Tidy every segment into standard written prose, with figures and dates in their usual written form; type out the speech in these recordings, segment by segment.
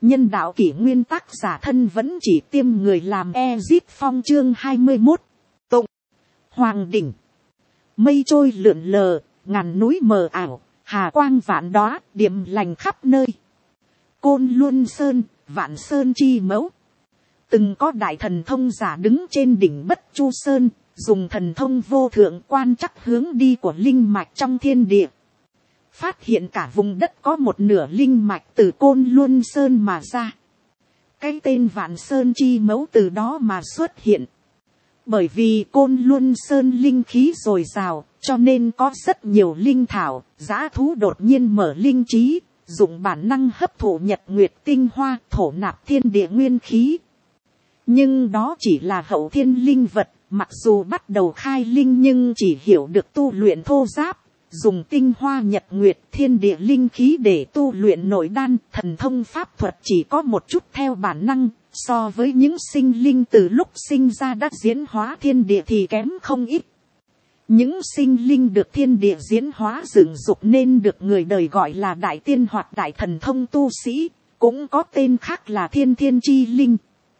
Nhân đạo kỷ nguyên tác giả thân vẫn chỉ tiêm người làm Ezit Phong chương 21. Tụng. Hoàng đỉnh. Mây trôi lượn lờ, ngàn núi mờ ảo, hà quang vạn đóa, điềm lành khắp nơi. Côn Luân Sơn, Vạn Sơn chi mẫu. Từng có đại thần thông giả đứng trên đỉnh Bất Chu Sơn, dùng thần thông vô thượng quan trắc hướng đi của linh mạch trong thiên địa. Phát hiện cả vùng đất có một nửa linh mạch từ Côn Luân Sơn mà ra. Cái tên Vạn Sơn chi mẫu từ đó mà xuất hiện. Bởi vì Côn Luân Sơn linh khí dồi dào, cho nên có rất nhiều linh thảo, dã thú đột nhiên mở linh trí, dùng bản năng hấp thụ nhật nguyệt tinh hoa, thổ nạp thiên địa nguyên khí. Nhưng đó chỉ là hậu thiên linh vật, mặc dù bắt đầu khai linh nhưng chỉ hiểu được tu luyện thô giáp. Dùng tinh hoa nhật nguyệt thiên địa linh khí để tu luyện nội đan, thần thông pháp thuật chỉ có một chút theo bản năng, so với những sinh linh từ lúc sinh ra đã diễn hóa thiên địa thì kém không ít. Những sinh linh được thiên địa diễn hóa dựng dục nên được người đời gọi là đại tiên hoặc đại thần thông tu sĩ, cũng có tên khác là thiên thiên chi linh.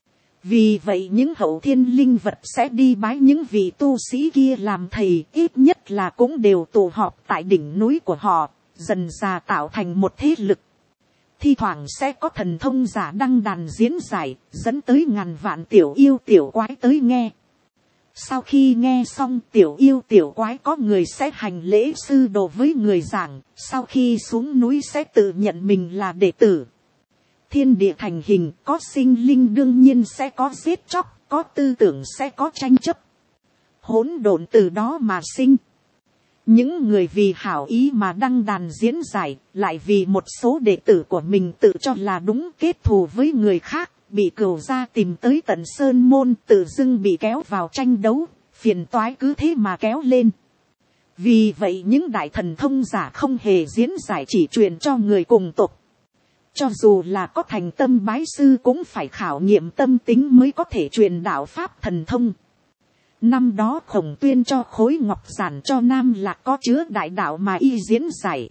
Vì vậy những hậu thiên linh vật sẽ đi bái những vị tu sĩ kia làm thầy, ít nhất là cũng đều tụ họp tại đỉnh núi của họ, dần dà tạo thành một thế lực. Thi thoảng sẽ có thần thông giả đăng đàn diễn giải, dẫn tới ngàn vạn tiểu yêu tiểu quái tới nghe. Sau khi nghe xong tiểu yêu tiểu quái có người sẽ hành lễ sư đồ với người giảng, sau khi xuống núi sẽ tự nhận mình là đệ tử. Thiên địa thành hình, có sinh linh đương nhiên sẽ có giết chóc, có tư tưởng sẽ có tranh chấp. Hỗn độn từ đó mà sinh. Những người vì hảo ý mà đăng đàn diễn giải, lại vì một số đệ tử của mình tự cho là đúng kết thù với người khác, bị cửu gia tìm tới tận sơn môn, tự dưng bị kéo vào tranh đấu, phiền toái cứ thế mà kéo lên. Vì vậy những đại thần thông giả không hề diễn giải, chỉ truyền cho người cùng tộc. Cho dù là có thành tâm bái sư cũng phải khảo nghiệm tâm tính mới có thể truyền đạo pháp thần thông. Năm đó Khổng Tuyên cho khối ngọc giản cho Nam Lạc có chứa đại đạo mà y diễn giải.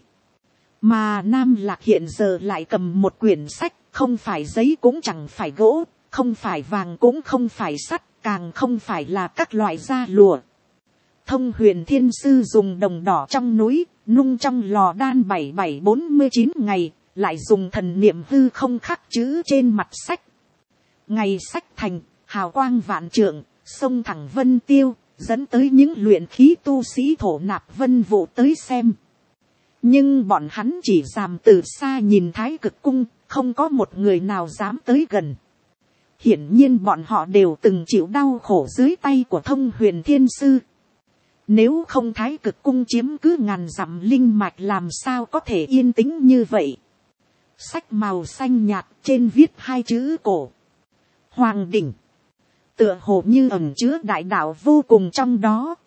Mà Nam Lạc hiện giờ lại cầm một quyển sách, không phải giấy cũng chẳng phải gỗ, không phải vàng cũng không phải sắt, càng không phải là các loại da lụa. Thông Huyền Thiên Sư dùng đồng đỏ trong núi, nung trong lò đan 7749 ngày. Lại dùng thần niệm hư không khắc chữ trên mặt sách. Ngày sách thành, hào quang vạn trượng, sông thẳng vân tiêu, dẫn tới những luyện khí tu sĩ thổ nạp vân vụ tới xem. Nhưng bọn hắn chỉ dám từ xa nhìn Thái Cực Cung, không có một người nào dám tới gần. Hiển nhiên bọn họ đều từng chịu đau khổ dưới tay của Thông Huyền Thiên Sư. Nếu không Thái Cực Cung chiếm cứ ngàn dặm linh mạch làm sao có thể yên tĩnh như vậy. Sách màu xanh nhạt trên viết hai chữ cổ. Hoàng đỉnh. Tựa hồ như ẩn chứa đại đạo vô cùng trong đó.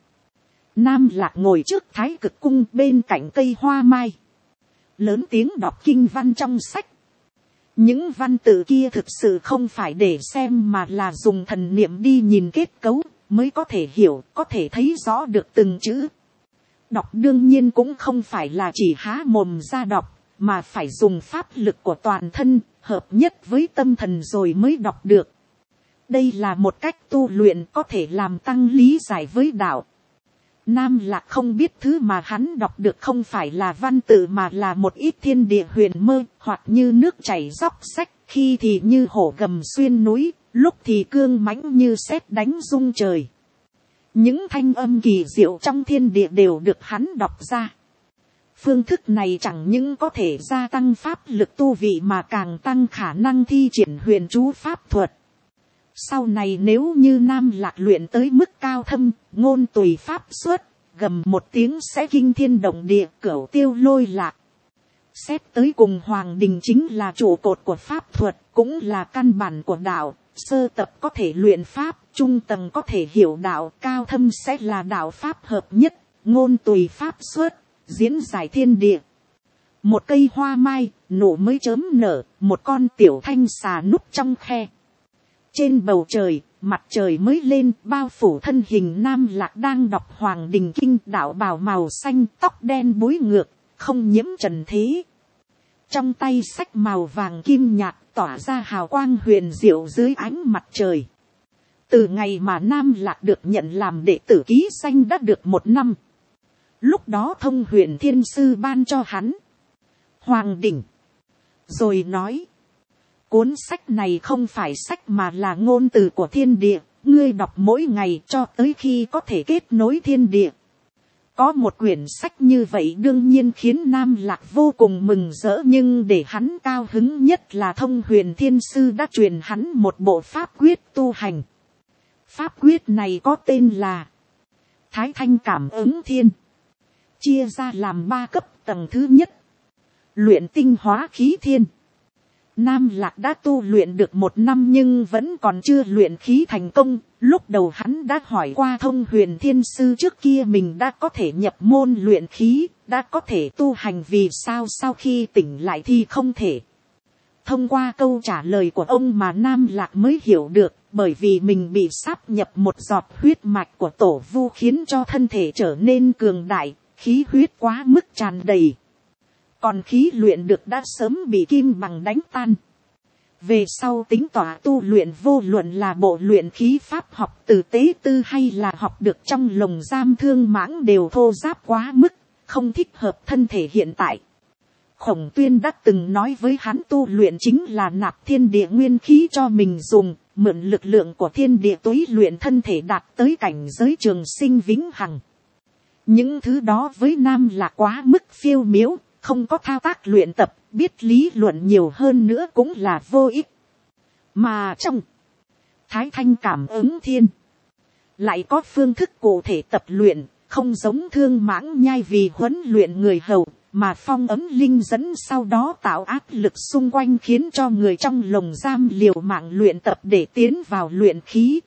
Nam Lạc ngồi trước Thái Cực Cung bên cạnh cây hoa mai. Lớn tiếng đọc kinh văn trong sách. Những văn tự kia thực sự không phải để xem mà là dùng thần niệm đi nhìn kết cấu mới có thể hiểu, có thể thấy rõ được từng chữ. Đọc đương nhiên cũng không phải là chỉ há mồm ra đọc, mà phải dùng pháp lực của toàn thân, hợp nhất với tâm thần rồi mới đọc được. Đây là một cách tu luyện có thể làm tăng lý giải với đạo. Nam Lạc không biết thứ mà hắn đọc được không phải là văn tự mà là một ít thiên địa huyền mơ, hoặc như nước chảy róc rách, khi thì như hổ gầm xuyên núi, lúc thì cương mãnh như sét đánh rung trời. Những thanh âm kỳ diệu trong thiên địa đều được hắn đọc ra. Phương thức này chẳng những có thể gia tăng pháp lực tu vị mà càng tăng khả năng thi triển huyền chú pháp thuật. Sau này nếu như Nam Lạc luyện tới mức cao thâm, ngôn tùy pháp xuất, gầm một tiếng sẽ kinh thiên động địa, cửu tiêu lôi lạc. Xét tới cùng Hoàng Đình chính là trụ cột của pháp thuật, cũng là căn bản của đạo, sơ tập có thể luyện pháp, trung tầng có thể hiểu đạo, cao thâm sẽ là đạo pháp hợp nhất, ngôn tùy pháp xuất. Diễn giải thiên địa. Một cây hoa mai, nổ mới chớm nở, một con tiểu thanh xà núp trong khe. Trên bầu trời, mặt trời mới lên, bao phủ thân hình Nam Lạc đang đọc Hoàng Đình Kinh, đạo bào màu xanh, tóc đen búi ngược, không nhiễm trần thế. trong tay sách màu vàng kim nhạt tỏa ra hào quang huyền diệu dưới ánh mặt trời. Từ ngày mà Nam Lạc được nhận làm đệ tử ký danh đã được 1 năm. Lúc đó Thông Huyền Thiên Sư ban cho hắn Hoàng đỉnh, rồi nói: cuốn sách này không phải sách mà là ngôn từ của thiên địa, ngươi đọc mỗi ngày cho tới khi có thể kết nối thiên địa. Có một quyển sách như vậy đương nhiên khiến Nam Lạc vô cùng mừng rỡ, nhưng để hắn cao hứng nhất là Thông Huyền Thiên Sư đã truyền hắn một bộ pháp quyết tu hành. Pháp quyết này có tên là Thái Thanh Cảm Ứng Thiên, chia ra làm 3 cấp. Tầng thứ nhất, luyện tinh hóa khí thiên. Nam Lạc đã tu luyện được 1 năm nhưng vẫn còn chưa luyện khí thành công. Lúc đầu hắn đã hỏi qua Thông Huyền Thiên Sư trước kia mình đã có thể nhập môn luyện khí, đã có thể tu hành, vì sao sau khi tỉnh lại thì không thể. Thông qua câu trả lời của ông mà Nam Lạc mới hiểu được, bởi vì mình bị sáp nhập một giọt huyết mạch của tổ vu khiến cho thân thể trở nên cường đại, khí huyết quá mức tràn đầy. Còn khí luyện được đã sớm bị kim bằng đánh tan. Về sau tính tỏa tu luyện vô luận là bộ luyện khí pháp học từ tế tư hay là học được trong lồng giam thương mãng đều thô ráp quá mức, không thích hợp thân thể hiện tại. Khổng Tuyên đã từng nói với hắn tu luyện chính là nạp thiên địa nguyên khí cho mình dùng, mượn lực lượng của thiên địa túy luyện thân thể đạt tới cảnh giới trường sinh vĩnh hằng. Những thứ đó với Nam là quá mức phiêu miếu, không có thao tác luyện tập, biết lý luận nhiều hơn nữa cũng là vô ích. Mà trong Thái Thanh Cảm Ứng Thiên lại có phương thức cụ thể tập luyện, không giống Thương Mãng Nhai vì huấn luyện người hầu, mà phong ấm linh dẫn sau đó tạo áp lực xung quanh khiến cho người trong lồng giam liều mạng luyện tập để tiến vào luyện khí.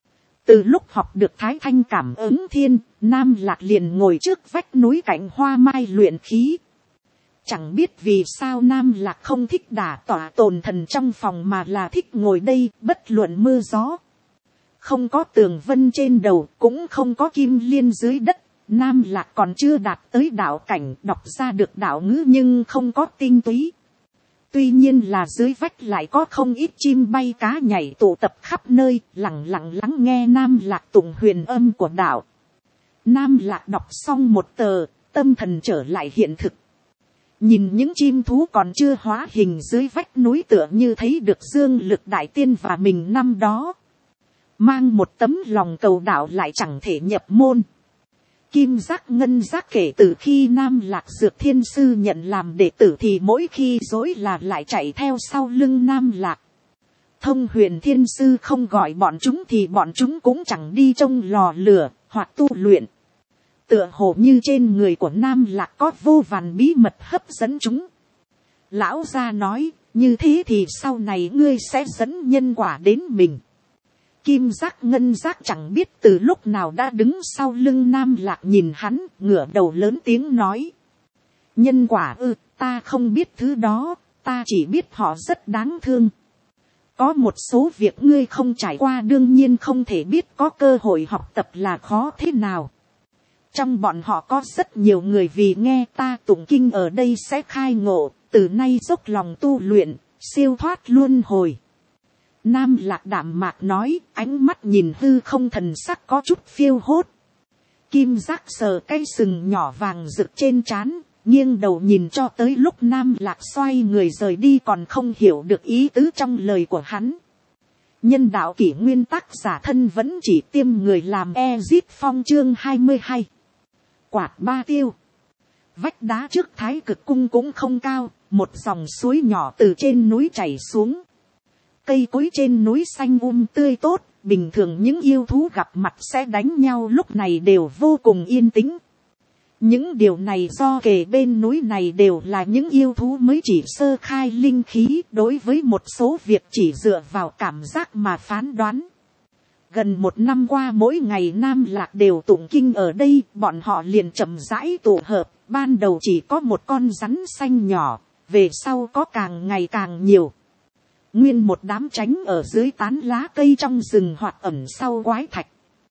Từ lúc học được Thái Thanh Cảm Ứng Thiên, Nam Lạc liền ngồi trước vách núi cạnh hoa mai luyện khí. Chẳng biết vì sao Nam Lạc không thích đả tỏa tồn thần trong phòng mà là thích ngồi đây, bất luận mưa gió. Không có tường vân trên đầu, cũng không có kim liên dưới đất. Nam Lạc còn chưa đạt tới đạo cảnh, đọc ra được đạo ngữ nhưng không có tinh túy. Tuy nhiên là dưới vách lại có không ít chim bay cá nhảy tụ tập khắp nơi, lặng lặng lắng nghe Nam Lạc tụng huyền âm của đạo. Nam Lạc đọc xong một tờ, tâm thần trở lại hiện thực. Nhìn những chim thú còn chưa hóa hình dưới vách núi tựa như thấy được dương lực đại tiên và mình năm đó. Mang một tấm lòng cầu đạo lại chẳng thể nhập môn. Kim Giác Ngân Giác kể từ khi Nam Lạc Dược Thiên Sư nhận làm đệ tử thì mỗi khi dối là lại chạy theo sau lưng Nam Lạc. Thông Huyền Thiên Sư không gọi bọn chúng thì bọn chúng cũng chẳng đi trong lò lửa hoặc tu luyện. Tựa hồ như trên người của Nam Lạc có vô vàn bí mật hấp dẫn chúng. Lão gia nói, như thế thì sau này ngươi sẽ dẫn nhân quả đến mình. Kim Giác Ngân Giác chẳng biết từ lúc nào đã đứng sau lưng Nam Lạc nhìn hắn, ngửa đầu lớn tiếng nói. Nhân quả ư, ta không biết thứ đó, ta chỉ biết họ rất đáng thương. Có một số việc ngươi không trải qua đương nhiên không thể biết, có cơ hội học tập là khó thế nào. Trong bọn họ có rất nhiều người vì nghe ta tụng kinh ở đây sẽ khai ngộ, từ nay dốc lòng tu luyện, siêu thoát luân hồi. Nam Lạc đạm mạc nói, ánh mắt nhìn hư không thần sắc có chút phiêu hốt. Kim Giác sờ cái sừng nhỏ vàng rực trên trán, nghiêng đầu nhìn cho tới lúc Nam Lạc xoay người rời đi còn không hiểu được ý tứ trong lời của hắn. Nhân đạo kỷ nguyên tác giả thân vẫn chỉ tiêm người làm Ezit Phong chương 22. Quạt ba tiêu. Vách đá trước Thái Cực cung cũng không cao, một dòng suối nhỏ từ trên núi chảy xuống. Cây cối trên núi xanh tươi tốt, bình thường những yêu thú gặp mặt sẽ đánh nhau lúc này đều vô cùng yên tĩnh. Những điều này do kề bên núi này đều là những yêu thú mới chỉ sơ khai linh khí, đối với một số việc chỉ dựa vào cảm giác mà phán đoán. Gần 1 năm qua mỗi ngày Nam Lạc đều tụng kinh ở đây, bọn họ liền chậm rãi tụ hợp, ban đầu chỉ có một con rắn xanh nhỏ, về sau có càng ngày càng nhiều. Nguyên một đám tránh ở dưới tán lá cây trong rừng hoặc ẩn sau quái thạch.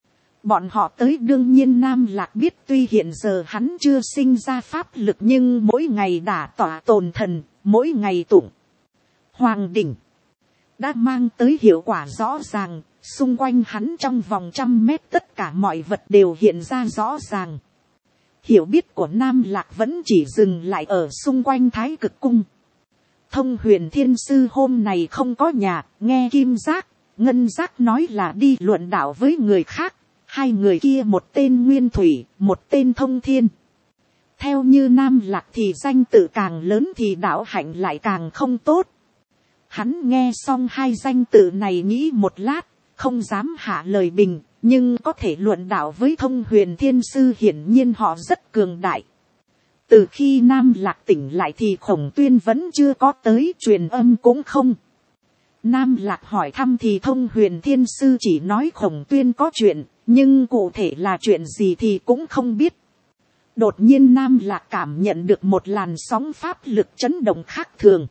Bọn họ tới đương nhiên Nam Lạc biết tuy hiện giờ hắn chưa sinh ra pháp lực nhưng mỗi ngày đả tỏa tồn thần, mỗi ngày tụng hoàng đỉnh, đã mang tới hiệu quả rõ ràng. Xung quanh hắn trong vòng 100 mét tất cả mọi vật đều hiện ra rõ ràng. Hiểu biết của Nam Lạc vẫn chỉ dừng lại ở xung quanh Thái Cực Cung. Thông Huyền Thiên Sư hôm này không có nhà, nghe Kim Giác, Ngân Giác nói là đi luận đạo với người khác. Hai người kia một tên Nguyên Thủy, một tên Thông Thiên. Theo như Nam Lạc thì danh tự càng lớn thì đạo hạnh lại càng không tốt. Hắn nghe xong hai danh tự này nghĩ một lát, không dám hạ lời bình, nhưng có thể luận đạo với Thông Huyền Thiên Sư hiển nhiên họ rất cường đại. Từ khi Nam Lạc tỉnh lại thì Khổng Tuyên vẫn chưa có tới, truyền âm cũng không. Nam Lạc hỏi thăm thì Thông Huyền Thiên Sư chỉ nói Khổng Tuyên có chuyện, nhưng cụ thể là chuyện gì thì cũng không biết. Đột nhiên Nam Lạc cảm nhận được một làn sóng pháp lực chấn động khác thường.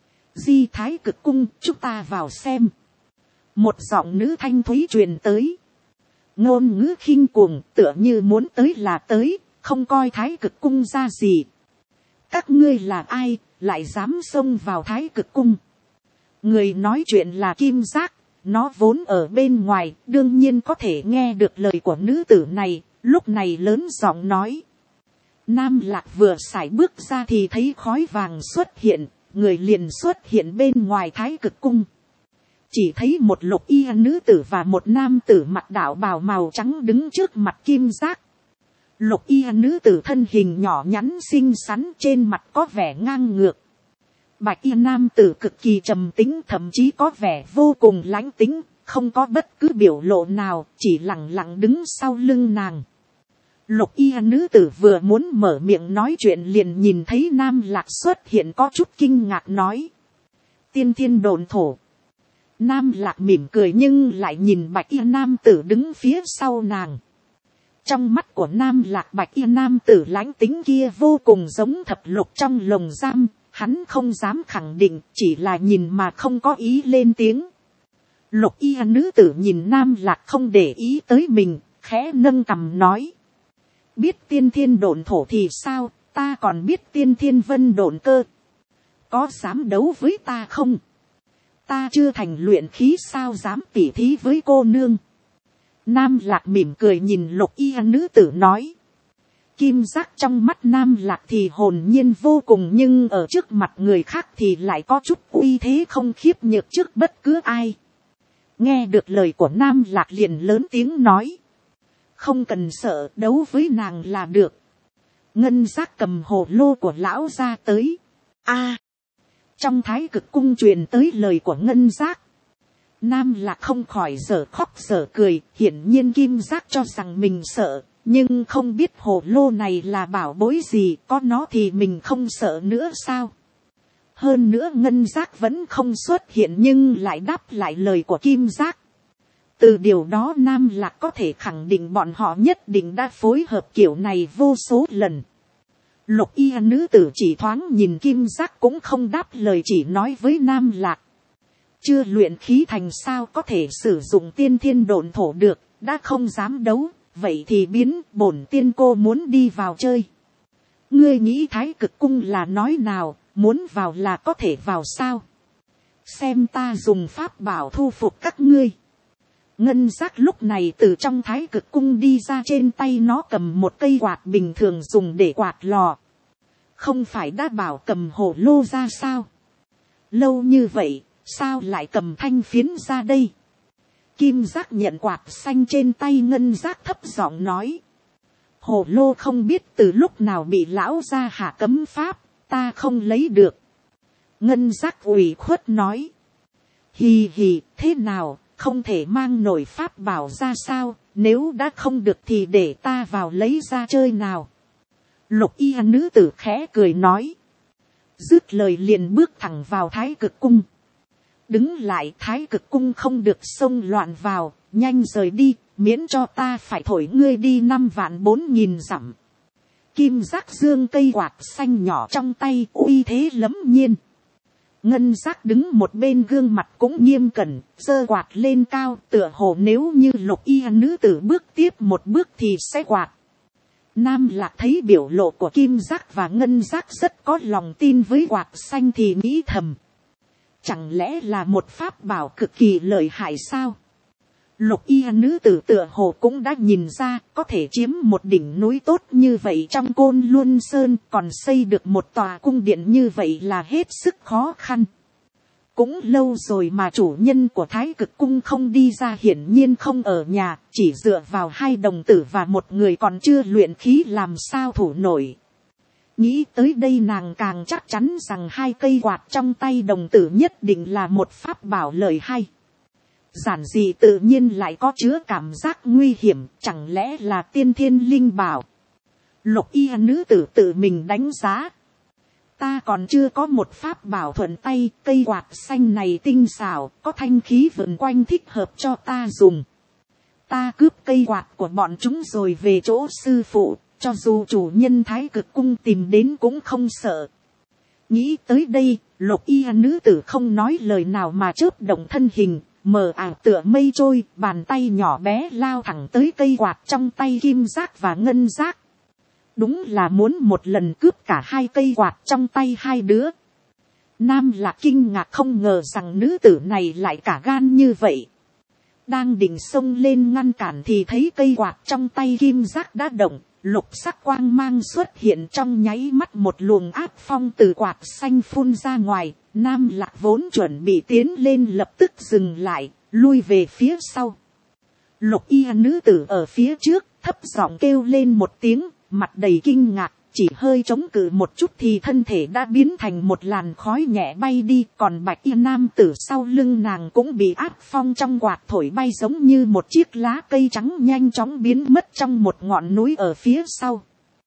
Di Thái Cực Cung, chúng ta vào xem. Một giọng nữ thanh thúy truyền tới. Ngôn ngữ khinh cuồng, tựa như muốn tới là tới, không coi Thái Cực Cung ra gì. Các ngươi là ai, lại dám xông vào Thái Cực Cung? Người nói chuyện là Kim Giác, nó vốn ở bên ngoài, đương nhiên có thể nghe được lời của nữ tử này, lúc này lớn giọng nói. Nam Lạc vừa sải bước ra thì thấy khói vàng xuất hiện, người liền xuất hiện bên ngoài Thái Cực Cung. Chỉ thấy một lục y nữ tử và một nam tử mặc đạo bào màu trắng đứng trước mặt Kim Giác. Lục y nữ tử thân hình nhỏ nhắn xinh xắn, trên mặt có vẻ ngang ngược. Bạch y nam tử cực kỳ trầm tính, thậm chí có vẻ vô cùng lãnh tính, không có bất cứ biểu lộ nào, chỉ lặng lặng đứng sau lưng nàng. Lục y nữ tử vừa muốn mở miệng nói chuyện liền nhìn thấy Nam Lạc xuất hiện, có chút kinh ngạc nói. Tiên thiên độn thổ. Nam Lạc mỉm cười nhưng lại nhìn bạch y nam tử đứng phía sau nàng. Trong mắt của Nam Lạc bạch y nam tử lãnh tính kia vô cùng giống thập lục trong lồng giam, hắn không dám khẳng định, chỉ là nhìn mà không có ý lên tiếng. Lục y nữ tử nhìn Nam Lạc không để ý tới mình, khẽ nâng cằm nói. Biết tiên thiên độn thổ thì sao, ta còn biết tiên thiên vân độn cơ. Có dám đấu với ta không? Ta chưa thành luyện khí sao dám tỉ thí với cô nương. Nam Lạc mỉm cười nhìn lục y nữ tử nói. Kim Giác trong mắt Nam Lạc thì hồn nhiên vô cùng, nhưng ở trước mặt người khác thì lại có chút uy thế không khiếp nhược trước bất cứ ai. Nghe được lời của Nam Lạc liền lớn tiếng nói. Không cần sợ, đấu với nàng là được. Ngân Giác cầm hồ lô của lão ra tới. Trong Thái Cực Cung truyền tới lời của Ngân Giác. Nam Lạc không khỏi dở khóc dở cười, hiển nhiên Kim Giác cho rằng mình sợ, nhưng không biết hồ lô này là bảo bối gì, có nó thì mình không sợ nữa sao. Hơn nữa Ngân Giác vẫn không xuất hiện nhưng lại đáp lại lời của Kim Giác. Từ điều đó Nam Lạc có thể khẳng định bọn họ nhất định đã phối hợp kiểu này vô số lần. Lục y nữ tử chỉ thoáng nhìn Kim Giác cũng không đáp lời, chỉ nói với Nam Lạc. Chưa luyện khí thành sao có thể sử dụng tiên thiên độn thổ được, đã không dám đấu, vậy thì biến, bổn tiên cô muốn đi vào chơi. Ngươi nghĩ Thái Cực Cung là nói nào, muốn vào là có thể vào sao? Xem ta dùng pháp bảo thu phục các ngươi. Ngân Giác lúc này từ trong Thái Cực Cung đi ra, trên tay nó cầm một cây quạt bình thường dùng để quạt lò. Không phải đã bảo cầm hồ lô ra sao? Lâu như vậy, sao lại cầm thanh phiến ra đây? Kim Giác nhận quạt xanh trên tay Ngân Giác thấp giọng nói. Hồ lô không biết từ lúc nào bị lão gia hạ cấm pháp, ta không lấy được. Ngân Giác ủy khuất nói. Hì hì, thế nào, không thể mang nổi pháp bảo ra sao, nếu đã không được thì để ta vào lấy ra chơi nào. Lục y nữ tử khẽ cười nói. Dứt lời liền bước thẳng vào Thái Cực Cung. Đứng lại, Thái Cực Cung không được xông loạn vào, nhanh rời đi, miễn cho ta phải thổi ngươi đi 5.400.000 dặm. Kim Giác dương cây quạt xanh nhỏ trong tay, uy thế lẫm nhiên. Ngân Giác đứng một bên gương mặt cũng nghiêm cẩn, giơ quạt lên cao, tựa hồ nếu như lục y nữ tử bước tiếp một bước thì sẽ quạt. Nam Lạc thấy biểu lộ của Kim Giác và Ngân Giác rất có lòng tin với quạt xanh thì nghĩ thầm. Chẳng lẽ là một pháp bảo cực kỳ lợi hại sao? Lục y nữ tử tựa hồ cũng đã nhìn ra có thể chiếm một đỉnh núi tốt như vậy trong Côn Luân Sơn, còn xây được một tòa cung điện như vậy là hết sức khó khăn. Cũng lâu rồi mà chủ nhân của Thái Cực Cung không đi ra, hiển nhiên không ở nhà, chỉ dựa vào 2 đồng tử và một người còn chưa luyện khí làm sao thủ nổi. Nghĩ tới đây nàng càng chắc chắn rằng 2 cây quạt trong tay đồng tử nhất định là một pháp bảo lợi hay. Giản dị tự nhiên lại có chứa cảm giác nguy hiểm, chẳng lẽ là tiên thiên linh bảo. Lục y nữ tử tự mình đánh giá. Ta còn chưa có một pháp bảo thuận tay, cây quạt xanh này tinh xảo, có thanh khí vần quanh thích hợp cho ta dùng. Ta cướp cây quạt của bọn chúng rồi về chỗ sư phụ, cho dù chủ nhân Thái Cực Cung tìm đến cũng không sợ. Nghĩ tới đây, lục y nữ tử không nói lời nào mà chớp động thân hình, mờ ảo tựa mây trôi, bàn tay nhỏ bé lao thẳng tới cây quạt trong tay Kim Giác và Ngân Giác. Đúng là muốn một lần cướp cả 2 cây quạt trong tay 2 đứa. Nam Lạc kinh ngạc không ngờ rằng nữ tử này lại cả gan như vậy. Đang định xông lên ngăn cản thì thấy cây quạt trong tay Kim Giác đã động, lục sắc quang mang xuất hiện, trong nháy mắt một luồng áp phong từ quạt xanh phun ra ngoài. Nam Lạc vốn chuẩn bị tiến lên lập tức dừng lại, lui về phía sau. Lục y nữ tử ở phía trước thấp giọng kêu lên một tiếng, mặt đầy kinh ngạc, chỉ hơi chống cự một chút thì thân thể đã biến thành một làn khói nhẹ bay đi, còn bạch y nam tử sau lưng nàng cũng bị áp phong trong quạt thổi bay giống như một chiếc lá cây trắng nhanh chóng biến mất trong một ngọn núi ở phía sau.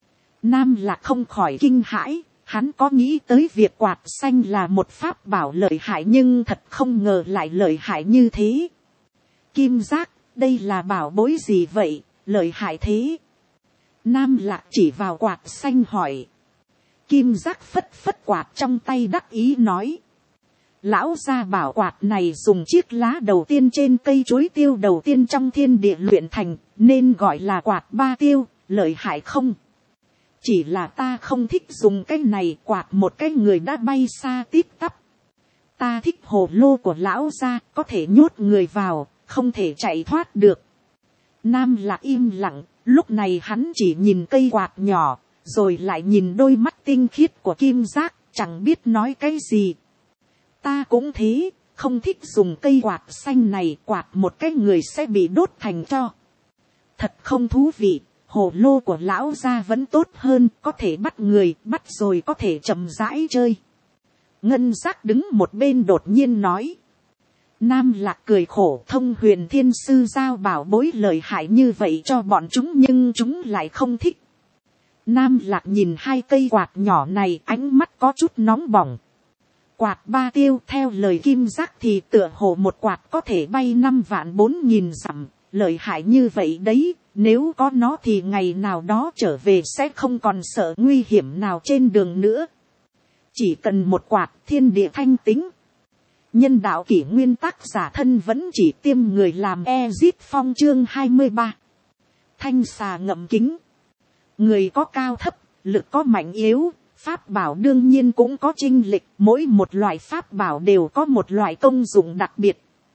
Nam Lạc không khỏi kinh hãi, hắn có nghĩ tới việc quạt xanh là một pháp bảo lợi hại nhưng thật không ngờ lại lợi hại như thế. Kim Giác, đây là bảo bối gì vậy, lợi hại thế? Nam Lạc chỉ vào quạt xanh hỏi. Kim Giác phất phất quạt trong tay đắc ý nói. Lão gia bảo quạt này dùng chiếc lá đầu tiên trên cây chuối tiêu đầu tiên trong thiên địa luyện thành, nên gọi là quạt 3 tiêu, lợi hại không? Chỉ là ta không thích dùng cái này, quạt một cái người đã bay xa tít tắp. Ta thích hồ lô của lão gia, có thể nhốt người vào, không thể chạy thoát được. Nam Lạc im lặng, lúc này hắn chỉ nhìn cây quạt nhỏ, rồi lại nhìn đôi mắt tinh khiết của Kim Giác, chẳng biết nói cái gì. Ta cũng thế, không thích dùng cây quạt xanh này, quạt một cái người sẽ bị đốt thành tro. Thật không thú vị, hồ lô của lão gia vẫn tốt hơn, có thể bắt người, bắt rồi có thể chậm rãi chơi. Ngân Giác đứng một bên đột nhiên nói. Nam Lạc cười khổ, Thông Huyền Thiên Sư giao bảo bối lợi hại như vậy cho bọn chúng nhưng chúng lại không thích. Nam Lạc nhìn 2 cây quạt nhỏ này, ánh mắt có chút nóng bỏng. Quạt 3 tiêu theo lời Kim Giác thì tựa hồ một quạt có thể bay 5.400.000 dặm, lợi hại như vậy đấy, nếu có nó thì ngày nào đó trở về sẽ không còn sợ nguy hiểm nào trên đường nữa. Chỉ cần một quạt, thiên địa thanh tĩnh. Nhân đạo kỷ nguyên, tác giả thân vẫn chỉ tiêm người làm Ezit Phong chương 23. Thanh xà ngậm kính. Người có cao thấp, lực có mạnh yếu, pháp bảo đương nhiên cũng có chênh lệch, mỗi một loại pháp bảo đều có một loại công dụng đặc biệt.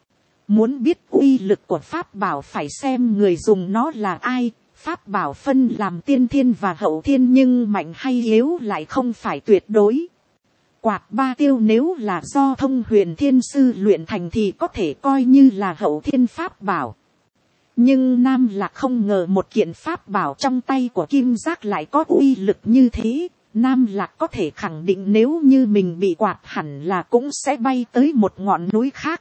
Muốn biết uy lực của pháp bảo phải xem người dùng nó là ai, pháp bảo phân làm tiên thiên và hậu thiên nhưng mạnh hay yếu lại không phải tuyệt đối. Quạt 3 tiêu nếu là do Thông Huyền Thiên Sư luyện thành thì có thể coi như là hậu thiên pháp bảo. Nhưng Nam Lạc không ngờ một kiện pháp bảo trong tay của Kim Giác lại có uy lực như thế. Nam Lạc có thể khẳng định nếu như mình bị quạt hẳn là cũng sẽ bay tới một ngọn núi khác.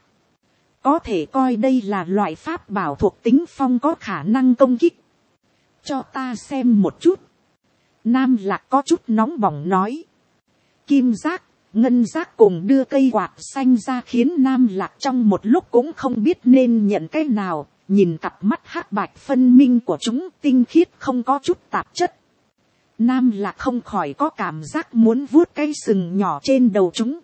Có thể coi đây là loại pháp bảo thuộc tính phong có khả năng công kích. Cho ta xem một chút. Nam Lạc có chút nóng bỏng nói. Kim Giác, Ngân Giác cùng đưa cây quạt xanh ra khiến Nam Lạc trong một lúc cũng không biết nên nhận cái nào. Nhìn cặp mắt hắc bạch phân minh của chúng tinh khiết không có chút tạp chất. Nam Lạc không khỏi có cảm giác muốn vuốt cái sừng nhỏ trên đầu chúng.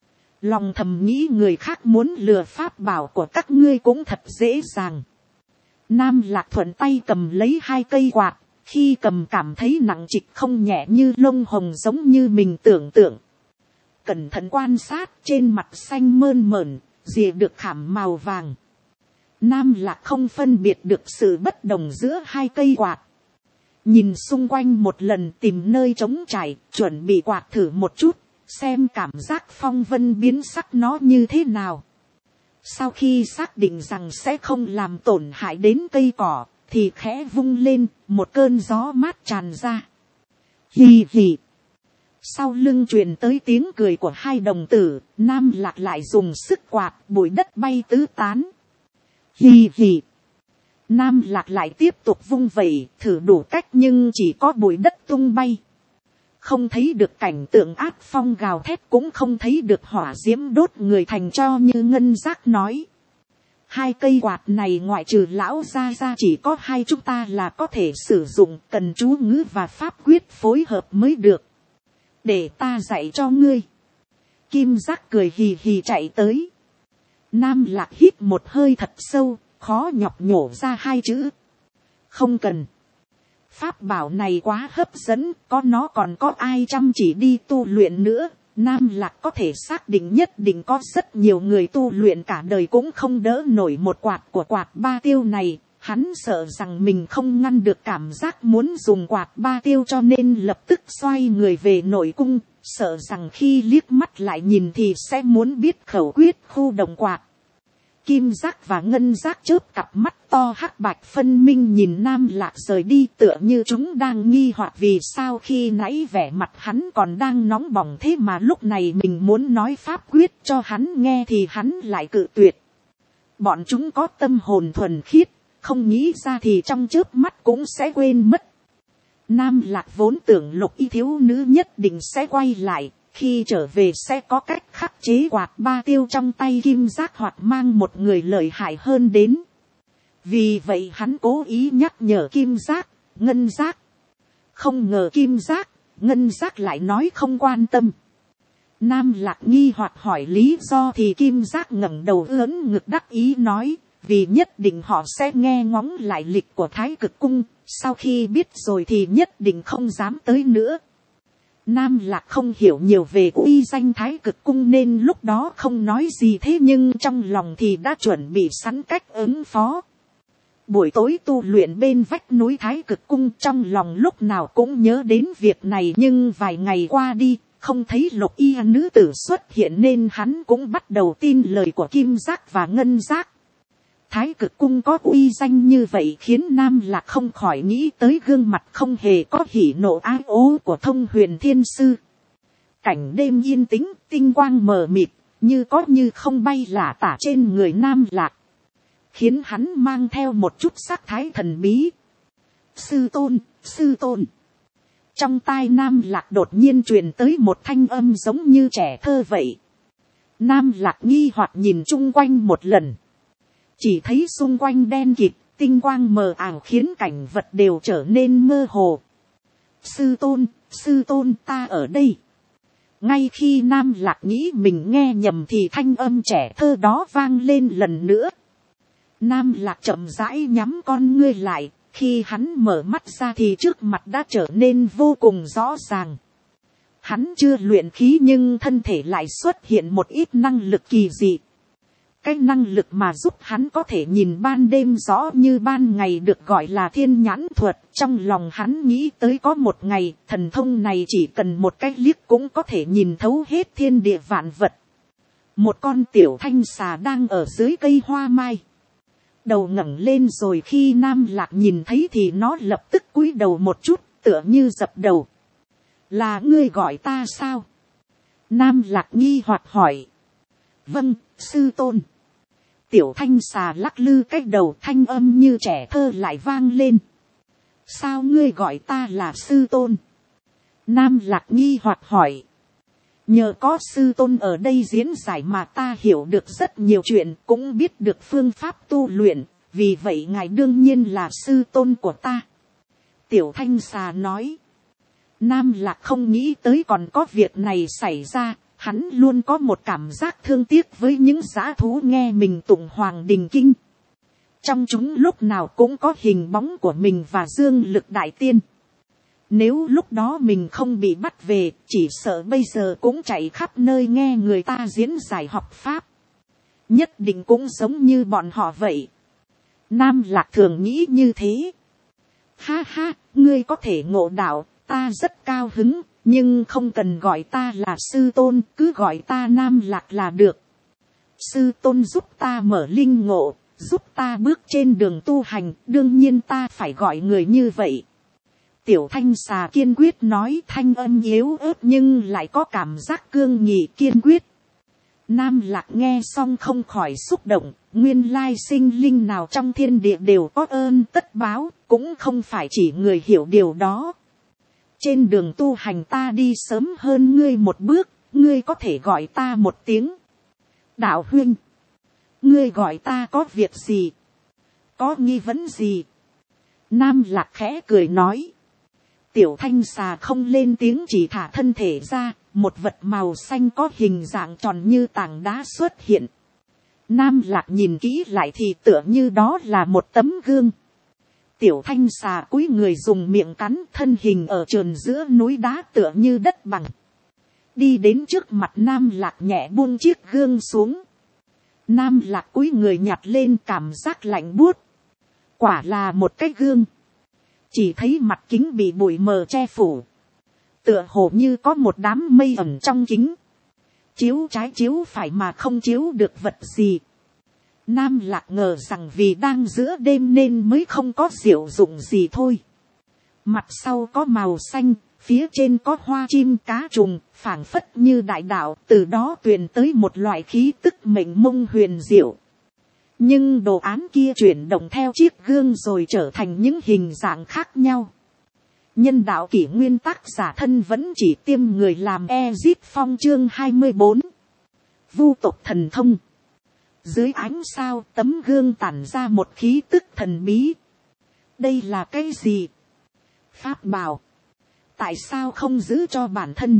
Lòng thầm nghĩ người khác muốn lừa pháp bảo của các ngươi cũng thật dễ dàng. Nam Lạc thuận tay cầm lấy 2 cây quạt, khi cầm cảm thấy nặng trịch không nhẹ như lông hồng giống như mình tưởng tượng. Cẩn thận quan sát trên mặt xanh mơn mởn, rìa được khảm màu vàng. Nam Lạc không phân biệt được sự bất đồng giữa hai cây quạt. Nhìn xung quanh một lần tìm nơi trống trải, chuẩn bị quạt thử một chút, xem cảm giác phong vân biến sắc nó như thế nào. Sau khi xác định rằng sẽ không làm tổn hại đến cây cỏ, thì khẽ vung lên, một cơn gió mát tràn ra. Hì hì. Sau lưng truyền tới tiếng cười của hai đồng tử, Nam Lạc lại dùng sức quạt, bụi đất bay tứ tán. Hì hì. Nam Lạc lại tiếp tục vung vẩy, thử đủ cách nhưng chỉ có bụi đất tung bay. Không thấy được cảnh tượng ác phong gào thét, cũng không thấy được hỏa diễm đốt người thành tro như Ngân Giác nói. Hai cây quạt này ngoại trừ lão gia ra chỉ có hai chúng ta là có thể sử dụng, cần chú ngữ và pháp quyết phối hợp mới được. Để ta dạy cho ngươi. Kim Giác cười hì hì chạy tới. Nam Lạc hít một hơi thật sâu, khó nhọc nhổ ra hai chữ. Không cần. Pháp bảo này quá hấp dẫn, có nó còn có ai chăm chỉ đi tu luyện nữa. Nam Lạc có thể xác định nhất định có rất nhiều người tu luyện cả đời cũng không đỡ nổi một quạt của quạt ba tiêu này. Hắn sợ rằng mình không ngăn được cảm giác muốn dùng quạt ba tiêu cho nên lập tức xoay người về nội cung. Sợ rằng khi liếc mắt lại nhìn thì sẽ muốn biết khẩu quyết khu động quạt. Kim Giác và Ngân Giác chớp cặp mắt to hắc bạch phân minh nhìn Nam Lạc rời đi, tựa như chúng đang nghi hoặc vì sao khi nãy vẻ mặt hắn còn đang nóng bỏng thế mà lúc này mình muốn nói pháp quyết cho hắn nghe thì hắn lại cự tuyệt. Bọn chúng có tâm hồn thuần khiết, không nghĩ ra thì trong chớp mắt cũng sẽ quên mất. Nam Lạc vốn tưởng Lục Y thiếu nữ nhất định sẽ quay lại. Khi trở về sẽ có cách khắc chế quạt ba tiêu trong tay Kim Giác hoặc mang một người lợi hại hơn đến. Vì vậy hắn cố ý nhắc nhở Kim Giác, Ngân Giác. Không ngờ Kim Giác, Ngân Giác lại nói không quan tâm. Nam Lạc nghi hoặc hỏi lý do thì Kim Giác ngẩng đầu ưỡn ngực đắc ý nói, vì nhất định họ sẽ nghe ngóng lại lịch của Thái Cực Cung, sau khi biết rồi thì nhất định không dám tới nữa. Nam Lạc không hiểu nhiều về uy danh Thái Cực Cung nên lúc đó không nói gì, thế nhưng trong lòng thì đã chuẩn bị sẵn cách ứng phó. Buổi tối tu luyện bên vách núi Thái Cực Cung, trong lòng lúc nào cũng nhớ đến việc này, nhưng vài ngày qua đi, không thấy Lục Y nữ tử xuất hiện nên hắn cũng bắt đầu tin lời của Kim Giác và Ngân Giác. Thái Cực Cung có uy danh như vậy khiến Nam Lạc không khỏi nghĩ tới gương mặt không hề có hỉ nộ ái ố của Thông Huyền Thiên Sư. Cảnh đêm yên tĩnh, tinh quang mờ mịt, như có như không bay lả tả trên người Nam Lạc, khiến hắn mang theo một chút sắc thái thần bí. Sư tôn, sư tôn. Trong tai Nam Lạc đột nhiên truyền tới một thanh âm giống như trẻ thơ vậy. Nam Lạc nghi hoặc nhìn chung quanh một lần. Chỉ thấy xung quanh đen kịt, tinh quang mờ ảo khiến cảnh vật đều trở nên mơ hồ. Sư tôn ta ở đây. Ngay khi Nam Lạc nghĩ mình nghe nhầm thì thanh âm trẻ thơ đó vang lên lần nữa. Nam Lạc chậm rãi nhắm con ngươi lại, khi hắn mở mắt ra thì trước mặt đã trở nên vô cùng rõ ràng. Hắn chưa luyện khí nhưng thân thể lại xuất hiện một ít năng lực kỳ dị. Cái năng lực mà giúp hắn có thể nhìn ban đêm rõ như ban ngày được gọi là thiên nhãn thuật. Trong lòng hắn nghĩ tới có một ngày, thần thông này chỉ cần một cái liếc cũng có thể nhìn thấu hết thiên địa vạn vật. Một con tiểu thanh xà đang ở dưới cây hoa mai. Đầu ngẩng lên rồi khi Nam Lạc nhìn thấy thì nó lập tức cúi đầu một chút, tựa như dập đầu. Là ngươi gọi ta sao? Nam Lạc nghi hoặc hỏi. Vâng, sư tôn. Tiểu thanh xà lắc lư cái đầu, thanh âm như trẻ thơ lại vang lên. Sao ngươi gọi ta là sư tôn? Nam Lạc nghi hoặc hỏi. Nhờ có sư tôn ở đây diễn giải mà ta hiểu được rất nhiều chuyện, cũng biết được phương pháp tu luyện, vì vậy ngài đương nhiên là sư tôn của ta. Tiểu thanh xà nói. Nam Lạc không nghĩ tới còn có việc này xảy ra. Hắn luôn có một cảm giác thương tiếc với những dã thú nghe mình tụng Hoàng Đình Kinh. trong chúng lúc nào cũng có hình bóng của mình và dương lực đại tiên. Nếu lúc đó mình không bị bắt về, chỉ sợ bây giờ cũng chạy khắp nơi nghe người ta diễn giải học pháp. Nhất định cũng giống như bọn họ vậy. Nam Lạc thường nghĩ như thế. Ha ha, ngươi có thể ngộ đạo, ta rất cao hứng, nhưng không cần gọi ta là sư tôn, cứ gọi ta Nam Lạc là được. Sư tôn giúp ta mở linh ngộ, giúp ta bước trên đường tu hành, đương nhiên ta phải gọi người như vậy. Tiểu Thanh Xà kiên quyết nói, thanh âm yếu ớt nhưng lại có cảm giác cương nghị kiên quyết. Nam Lạc nghe xong không khỏi xúc động, nguyên lai sinh linh nào trong thiên địa đều có ơn tất báo, cũng không phải chỉ người hiểu điều đó. Trên đường tu hành ta đi sớm hơn ngươi một bước, ngươi có thể gọi ta một tiếng. Đạo huynh, ngươi gọi ta có việc gì? Có nghi vấn gì? Nam Lạc khẽ cười nói. Tiểu Thanh Xà không lên tiếng, chỉ thả thân thể ra, một vật màu xanh có hình dạng tròn như tảng đá xuất hiện. Nam Lạc nhìn kỹ lại thì tựa như đó là một tấm gương. Tiểu Thanh Xà cúi người dùng miệng cắn, thân hình ở trườn giữa núi đá tựa như đất bằng. Đi đến trước mặt Nam Lạc nhẹ buông chiếc gương xuống. Nam Lạc cúi người nhặt lên, cảm giác lạnh buốt. Quả là một cái gương. Chỉ thấy mặt kính bị bụi mờ che phủ. Tựa hồ như có một đám mây ẩn trong kính. Chiếu trái chiếu phải mà không chiếu được vật gì. Nam Lạc ngờ rằng vì đang giữa đêm nên mới không có diệu dụng gì thôi. Mặt sau có màu xanh, phía trên có hoa chim cá trùng, phảng phất như đại đạo, từ đó truyền tới một loại khí tức mệnh mông huyền diệu. Nhưng đồ án kia chuyển động theo chiếc gương rồi trở thành những hình dạng khác nhau. Nhân đạo kỷ nguyên tác giả thân vẫn chỉ tiêm người làm Ezip Phong chương 24. Vu tộc thần thông. Dưới ánh sao tấm gương tản ra một khí tức thần bí. Đây là cái gì? Pháp bảo. Tại sao không giữ cho bản thân?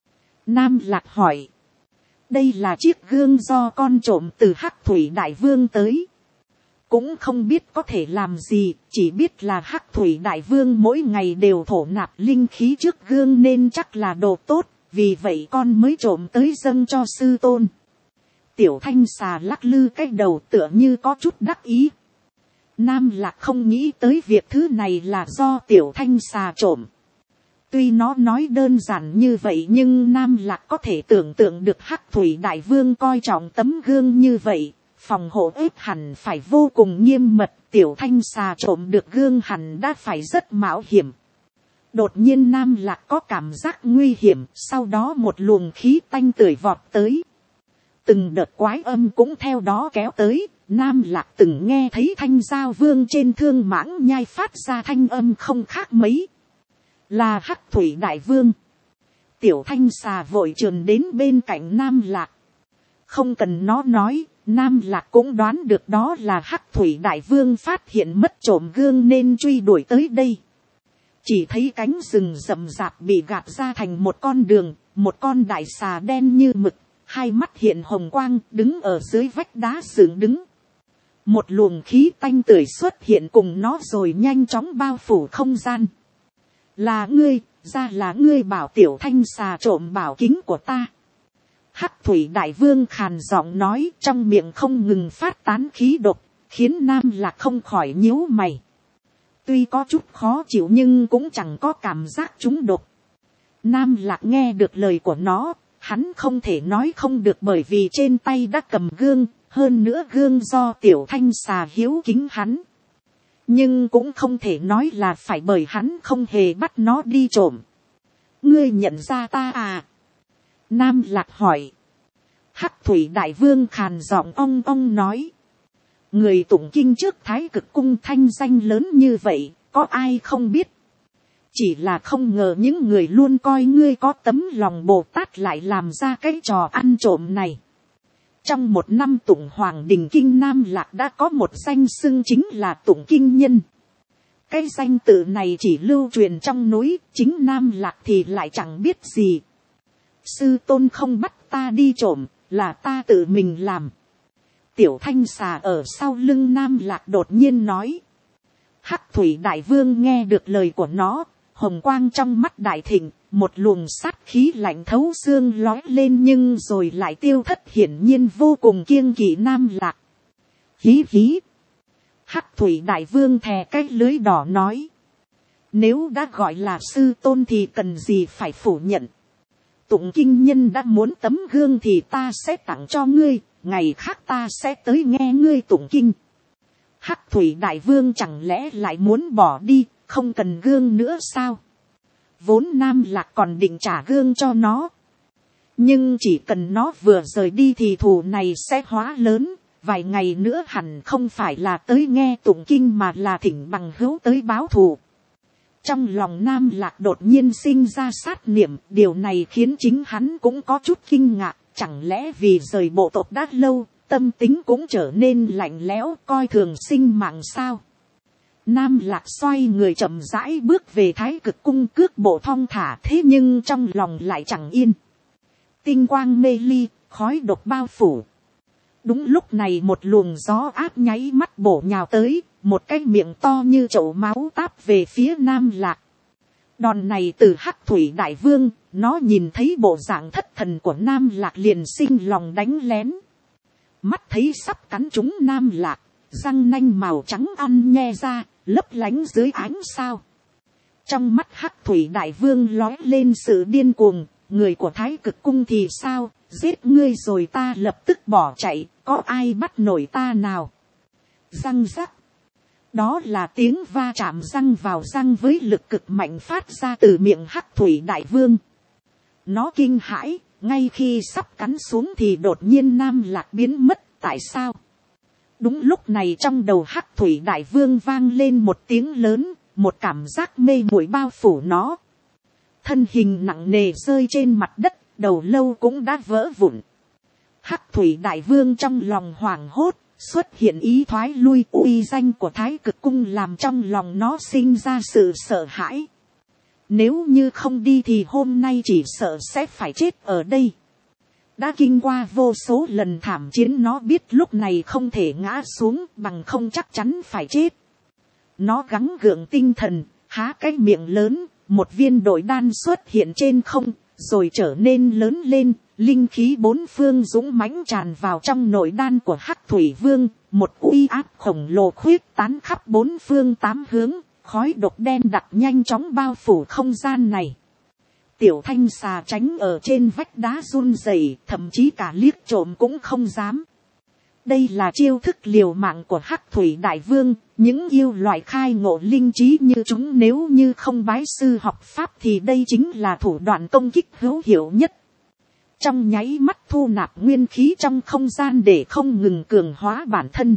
Nam Lạc hỏi. Đây là chiếc gương do con trộm từ Hắc Thủy Đại Vương tới. Cũng không biết có thể làm gì, chỉ biết là Hắc Thủy Đại Vương mỗi ngày đều thổ nạp linh khí trước gương nên chắc là đồ tốt, vì vậy con mới trộm tới dâng cho sư tôn. Tiểu Thanh Xà lắc lư cái đầu tựa như có chút đắc ý. Nam Lạc không nghĩ tới việc thứ này là do Tiểu Thanh Xà trộm. Tuy nó nói đơn giản như vậy nhưng Nam Lạc có thể tưởng tượng được Hắc Thủy Đại Vương coi trọng tấm gương như vậy. Phòng hộ ếp hẳn phải vô cùng nghiêm mật. Tiểu Thanh Xà trộm được gương hẳn đã phải rất mạo hiểm. Đột nhiên Nam Lạc có cảm giác nguy hiểm. Sau đó một luồng khí tanh tưởi vọt tới. Từng đợt quái âm cũng theo đó kéo tới. Nam Lạc từng nghe thấy Thanh Giao Vương trên Thương Mãng Nhai phát ra thanh âm không khác mấy. Là Hắc Thủy Đại Vương. Tiểu Thanh Xà vội trườn đến bên cạnh Nam Lạc. Không cần nó nói, Nam Lạc cũng đoán được đó là Hắc Thủy Đại Vương phát hiện mất trộm gương nên truy đuổi tới đây. Chỉ thấy cánh rừng rậm rạp bị gạt ra thành một con đường, một con đại xà đen như mực, hai mắt hiện hồng quang, đứng ở dưới vách đá dựng đứng. Một luồng khí tanh tưởi xuất hiện cùng nó rồi nhanh chóng bao phủ không gian. Là ngươi, ra là ngươi bảo Tiểu Thanh Xà trộm bảo kính của ta. Hắc Thủy Đại Vương khàn giọng nói, trong miệng không ngừng phát tán khí độc, khiến Nam Lạc không khỏi nhíu mày. Tuy có chút khó chịu nhưng cũng chẳng có cảm giác trúng độc. Nam Lạc nghe được lời của nó, hắn không thể nói không được bởi vì trên tay đã cầm gương, hơn nữa gương do Tiểu Thanh Xà hiếu kính hắn. Nhưng cũng không thể nói là phải bởi hắn không hề bắt nó đi trộm. Ngươi nhận ra ta à? Nam Lạc hỏi. Hắc Thủy Đại Vương khàn giọng ong ong nói. Người tụng kinh trước Thái Cực Cung thanh danh lớn như vậy, có ai không biết? Chỉ là không ngờ những người luôn coi ngươi có tấm lòng Bồ Tát lại làm ra cái trò ăn trộm này. Trong một năm tụng Hoàng Đình Kinh, Nam Lạc đã có một danh xưng chính là tụng kinh nhân. Cái danh tự này chỉ lưu truyền trong núi, chính Nam Lạc thì lại chẳng biết gì. Sư tôn không bắt ta đi trộm, là ta tự mình làm. Tiểu thanh xà ở sau lưng Nam Lạc đột nhiên nói. Hắc thủy đại vương nghe được lời của nó, hồng quang trong mắt đại thịnh, một luồng sát khí lạnh thấu xương lói lên nhưng rồi lại tiêu thất, hiển nhiên vô cùng kiêng kỵ Nam Lạc. Hí hí. Hắc thủy đại vương thè cái lưới đỏ nói. Nếu đã gọi là sư tôn thì cần gì phải phủ nhận. Tụng kinh nhân đã muốn tấm gương thì ta sẽ tặng cho ngươi, ngày khác ta sẽ tới nghe ngươi tụng kinh. Hắc thủy đại vương chẳng lẽ lại muốn bỏ đi, không cần gương nữa sao? Vốn Nam Lạc còn định trả gương cho nó. Nhưng chỉ cần nó vừa rời đi thì thù này sẽ hóa lớn. Vài ngày nữa hẳn không phải là tới nghe tụng kinh mà là thỉnh bằng hữu tới báo thù. Trong lòng Nam Lạc đột nhiên sinh ra sát niệm, điều này khiến chính hắn cũng có chút kinh ngạc. Chẳng lẽ vì rời bộ tộc đã lâu, tâm tính cũng trở nên lạnh lẽo, coi thường sinh mạng sao? Nam Lạc xoay người chậm rãi bước về Thái Cực cung, cước bộ thong thả, thế nhưng trong lòng lại chẳng yên. Tinh quang mê ly, khói độc bao phủ. Đúng lúc này một luồng gió áp nháy mắt bổ nhào tới, một cái miệng to như chậu máu táp về phía Nam Lạc. Đòn này từ Hắc thủy đại vương, nó nhìn thấy bộ dạng thất thần của Nam Lạc liền sinh lòng đánh lén. Mắt thấy sắp cắn trúng Nam Lạc, răng nanh màu trắng ăn nhe ra, lấp lánh dưới ánh sao. Trong mắt Hắc thủy đại vương lói lên sự điên cuồng, người của Thái Cực cung thì sao, giết ngươi rồi ta lập tức bỏ chạy, có ai bắt nổi ta nào? Răng rắc. Đó là tiếng va chạm răng vào răng với lực cực mạnh phát ra từ miệng Hắc thủy đại vương. Nó kinh hãi, ngay khi sắp cắn xuống thì đột nhiên Nam Lạc biến mất, tại sao? Đúng lúc này trong đầu Hắc thủy đại vương vang lên một tiếng lớn, một cảm giác mê muội bao phủ nó. Thân hình nặng nề rơi trên mặt đất, đầu lâu cũng đã vỡ vụn. Hắc thủy đại vương trong lòng hoảng hốt, xuất hiện ý thoái lui, uy danh của Thái Cực cung làm trong lòng nó sinh ra sự sợ hãi. Nếu như không đi thì hôm nay chỉ sợ sẽ phải chết ở đây. Đã kinh qua vô số lần thảm chiến, nó biết lúc này không thể ngã xuống, bằng không chắc chắn phải chết. Nó gắng gượng tinh thần, há cái miệng lớn, một viên đội đan xuất hiện trên không, rồi trở nên lớn lên, linh khí bốn phương dũng mãnh tràn vào trong nội đan của Hắc thủy vương, một uy áp khổng lồ khuyết tán khắp bốn phương tám hướng, khói độc đen đặc nhanh chóng bao phủ không gian này. Tiểu thanh xà tránh ở trên vách đá run rẩy, thậm chí cả liếc trộm cũng không dám. Đây là chiêu thức liều mạng của Hắc thủy đại vương, những yêu loại khai ngộ linh trí như chúng nếu như không bái sư học pháp thì đây chính là thủ đoạn công kích hữu hiệu nhất. Trong nháy mắt thu nạp nguyên khí trong không gian để không ngừng cường hóa bản thân.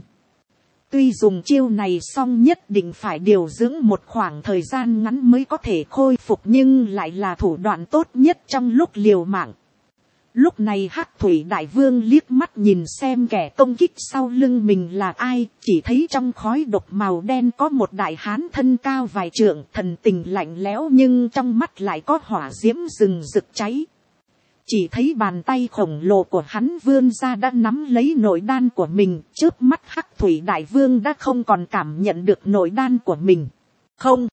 Tuy dùng chiêu này xong nhất định phải điều dưỡng một khoảng thời gian ngắn mới có thể khôi phục, nhưng lại là thủ đoạn tốt nhất trong lúc liều mạng. Lúc này Hắc thủy đại vương liếc mắt nhìn xem kẻ công kích sau lưng mình là ai, chỉ thấy trong khói độc màu đen có một đại hán thân cao vài trượng, thần tình lạnh lẽo nhưng trong mắt lại có hỏa diễm rừng rực cháy. Chỉ thấy bàn tay khổng lồ của hắn vươn ra đã nắm lấy nội đan của mình, trước mắt Hắc thủy đại vương đã không còn cảm nhận được nội đan của mình. Không!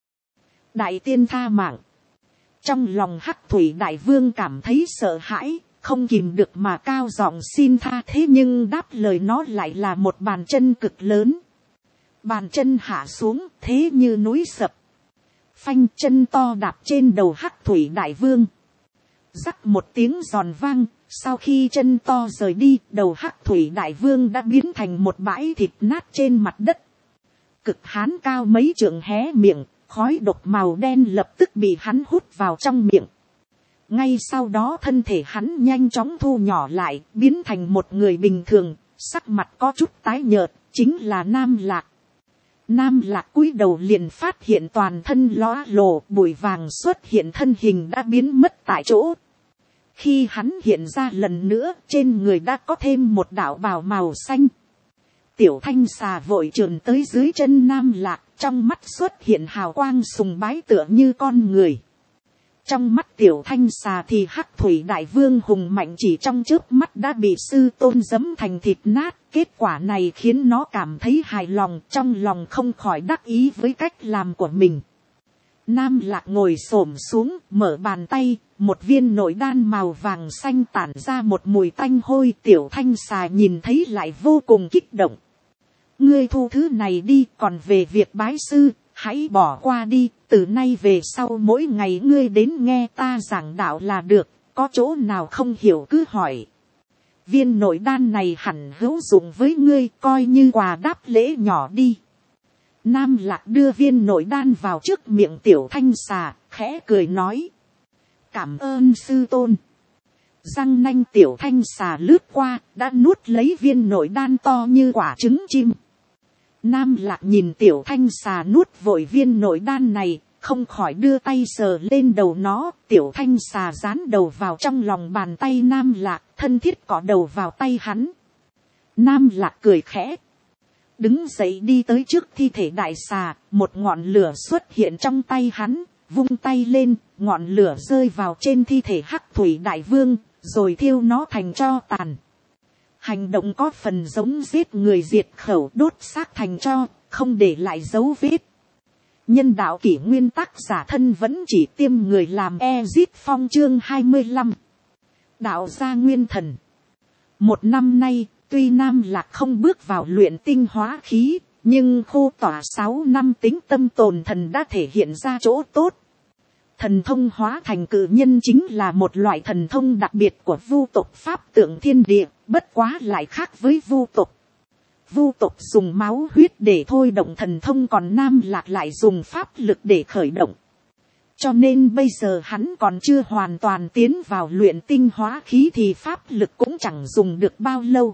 Đại tiên tha mạng! Trong lòng Hắc thủy đại vương cảm thấy sợ hãi, không kìm được mà cao giọng xin tha, thế nhưng đáp lời nó lại là một bàn chân cực lớn. Bàn chân hạ xuống thế như núi sập. Phanh, chân to đạp trên đầu Hắc thủy đại vương. Rắc một tiếng giòn vang, sau khi chân to rời đi, đầu Hắc thủy đại vương đã biến thành một bãi thịt nát trên mặt đất. Cực hán cao mấy trượng hé miệng, khói độc màu đen lập tức bị hắn hút vào trong miệng. Ngay sau đó thân thể hắn nhanh chóng thu nhỏ lại, biến thành một người bình thường, sắc mặt có chút tái nhợt, chính là Nam Lạc. Nam Lạc cúi đầu liền phát hiện toàn thân lóa lồ, bụi vàng xuất hiện, thân hình đã biến mất tại chỗ. Khi hắn hiện ra lần nữa, trên người đã có thêm một đạo bào màu xanh. Tiểu thanh xà vội trườn tới dưới chân Nam Lạc, trong mắt xuất hiện hào quang sùng bái tựa như con người. Trong mắt tiểu thanh xà thì hắc thủy đại vương hùng mạnh chỉ trong chớp mắt đã bị sư tôn giẫm thành thịt nát. Kết quả này khiến nó cảm thấy hài lòng, trong lòng không khỏi đắc ý với cách làm của mình. Nam Lạc ngồi xổm xuống, mở bàn tay, một viên nội đan màu vàng xanh tản ra một mùi tanh hôi. Tiểu thanh xà nhìn thấy lại vô cùng kích động. Ngươi thu thứ này đi, còn về việc bái sư, hãy bỏ qua đi, từ nay về sau mỗi ngày ngươi đến nghe ta giảng đạo là được, có chỗ nào không hiểu cứ hỏi. Viên nội đan này hẳn hữu dụng với ngươi, coi như quà đáp lễ nhỏ đi. Nam Lạc đưa viên nội đan vào trước miệng tiểu thanh xà, khẽ cười nói. Cảm ơn sư tôn. Răng nanh tiểu thanh xà lướt qua, đã nuốt lấy viên nội đan to như quả trứng chim. Nam Lạc nhìn tiểu thanh xà nuốt vội viên nội đan này, không khỏi đưa tay sờ lên đầu nó. Tiểu thanh xà dán đầu vào trong lòng bàn tay Nam Lạc, thân thiết cọ đầu vào tay hắn. Nam Lạc cười khẽ, đứng dậy đi tới trước thi thể đại xà. Một ngọn lửa xuất hiện trong tay hắn, vung tay lên, ngọn lửa rơi vào trên thi thể hắc thủy đại vương, rồi thiêu nó thành tro tàn. Hành động có phần giống giết người diệt khẩu, đốt xác thành tro, không để lại dấu vết. Nhân đạo kỷ nguyên tác giả thân vẫn chỉ tiêm người làm Ezit Phong chương 25. Đạo gia nguyên thần. Một năm nay, tuy Nam Lạc không bước vào luyện tinh hóa khí, nhưng khô tỏa 6 năm tính tâm tồn thần đã thể hiện ra chỗ tốt. Thần thông hóa thành cự nhân chính là một loại thần thông đặc biệt của vu tộc pháp tượng thiên địa, bất quá lại khác với vu tộc. Vu tộc dùng máu huyết để thôi động thần thông, còn Nam Lạc lại dùng pháp lực để khởi động. Cho nên bây giờ hắn còn chưa hoàn toàn tiến vào luyện tinh hóa khí thì pháp lực cũng chẳng dùng được bao lâu.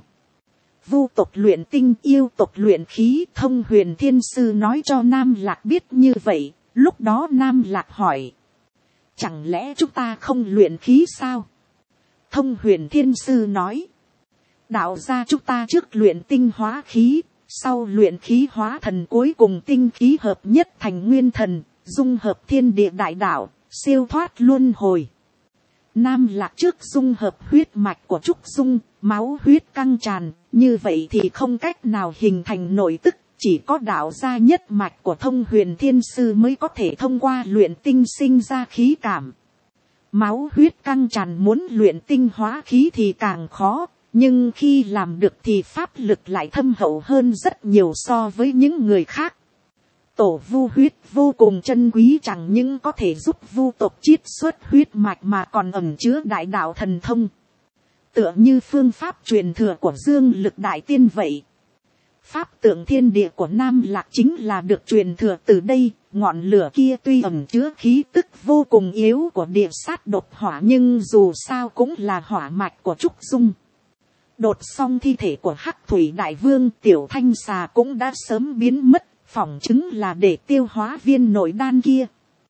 Vu tộc luyện tinh, yêu tộc luyện khí, Thông Huyền Thiên Sư nói cho Nam Lạc biết như vậy. Lúc đó Nam Lạc hỏi, chẳng lẽ chúng ta không luyện khí sao? Thông Huyền Thiên Sư nói, đạo gia chúng ta trước luyện tinh hóa khí, sau luyện khí hóa thần, cuối cùng tinh khí hợp nhất thành nguyên thần, dung hợp thiên địa đại đạo, siêu thoát luân hồi. Nam Lạc trước dung hợp huyết mạch của Trúc Dung, máu huyết căng tràn, như vậy thì không cách nào hình thành nội tức, chỉ có đạo gia nhất mạch của Thông Huyền Thiên Sư mới có thể thông qua luyện tinh sinh ra khí cảm. Máu huyết căng tràn muốn luyện tinh hóa khí thì càng khó, nhưng khi làm được thì pháp lực lại thâm hậu hơn rất nhiều so với những người khác. Tổ vu huyết vô cùng chân quý, chẳng những có thể giúp vu tộc chiết xuất huyết mạch mà còn ẩn chứa đại đạo thần thông. Tựa như phương pháp truyền thừa của Dương Lực Đại Tiên vậy. Pháp tượng thiên địa của Nam Lạc chính là được truyền thừa từ đây. Ngọn lửa kia tuy ẩn chứa khí tức vô cùng yếu của địa sát đột hỏa, nhưng dù sao cũng là hỏa mạch của Trúc Dung. Đột xong thi thể của hắc thủy đại vương, tiểu thanh xà cũng đã sớm biến mất, phỏng chứng là để tiêu hóa viên nội đan kia.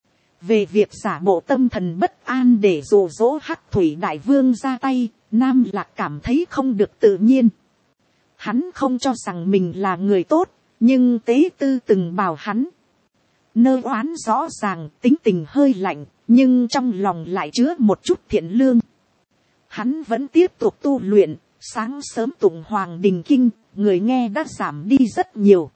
Về việc giả bộ tâm thần bất an để dụ dỗ hắc thủy đại vương ra tay, Nam Lạc cảm thấy không được tự nhiên. Hắn không cho rằng mình là người tốt, nhưng tế tư từng bảo hắn. Nơ oán rõ ràng, tính tình hơi lạnh, nhưng trong lòng lại chứa một chút thiện lương. Hắn vẫn tiếp tục tu luyện, sáng sớm tụng Hoàng Đình Kinh, người nghe đã giảm đi rất nhiều.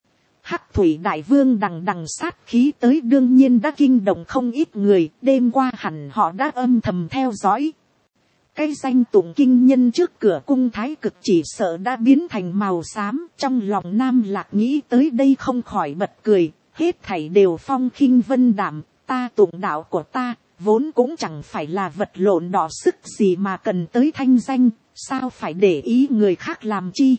Hắc thủy đại vương đằng đằng sát khí tới đương nhiên đã kinh động không ít người, đêm qua hẳn họ đã âm thầm theo dõi. Cái danh tụng kinh nhân trước cửa cung Thái Cực chỉ sợ đã biến thành màu xám, trong lòng Nam Lạc nghĩ tới đây không khỏi bật cười, hết thảy đều phong khinh vân đảm, ta tụng đạo của ta, vốn cũng chẳng phải là vật lộn đỏ sức gì mà cần tới thanh danh, sao phải để ý người khác làm chi.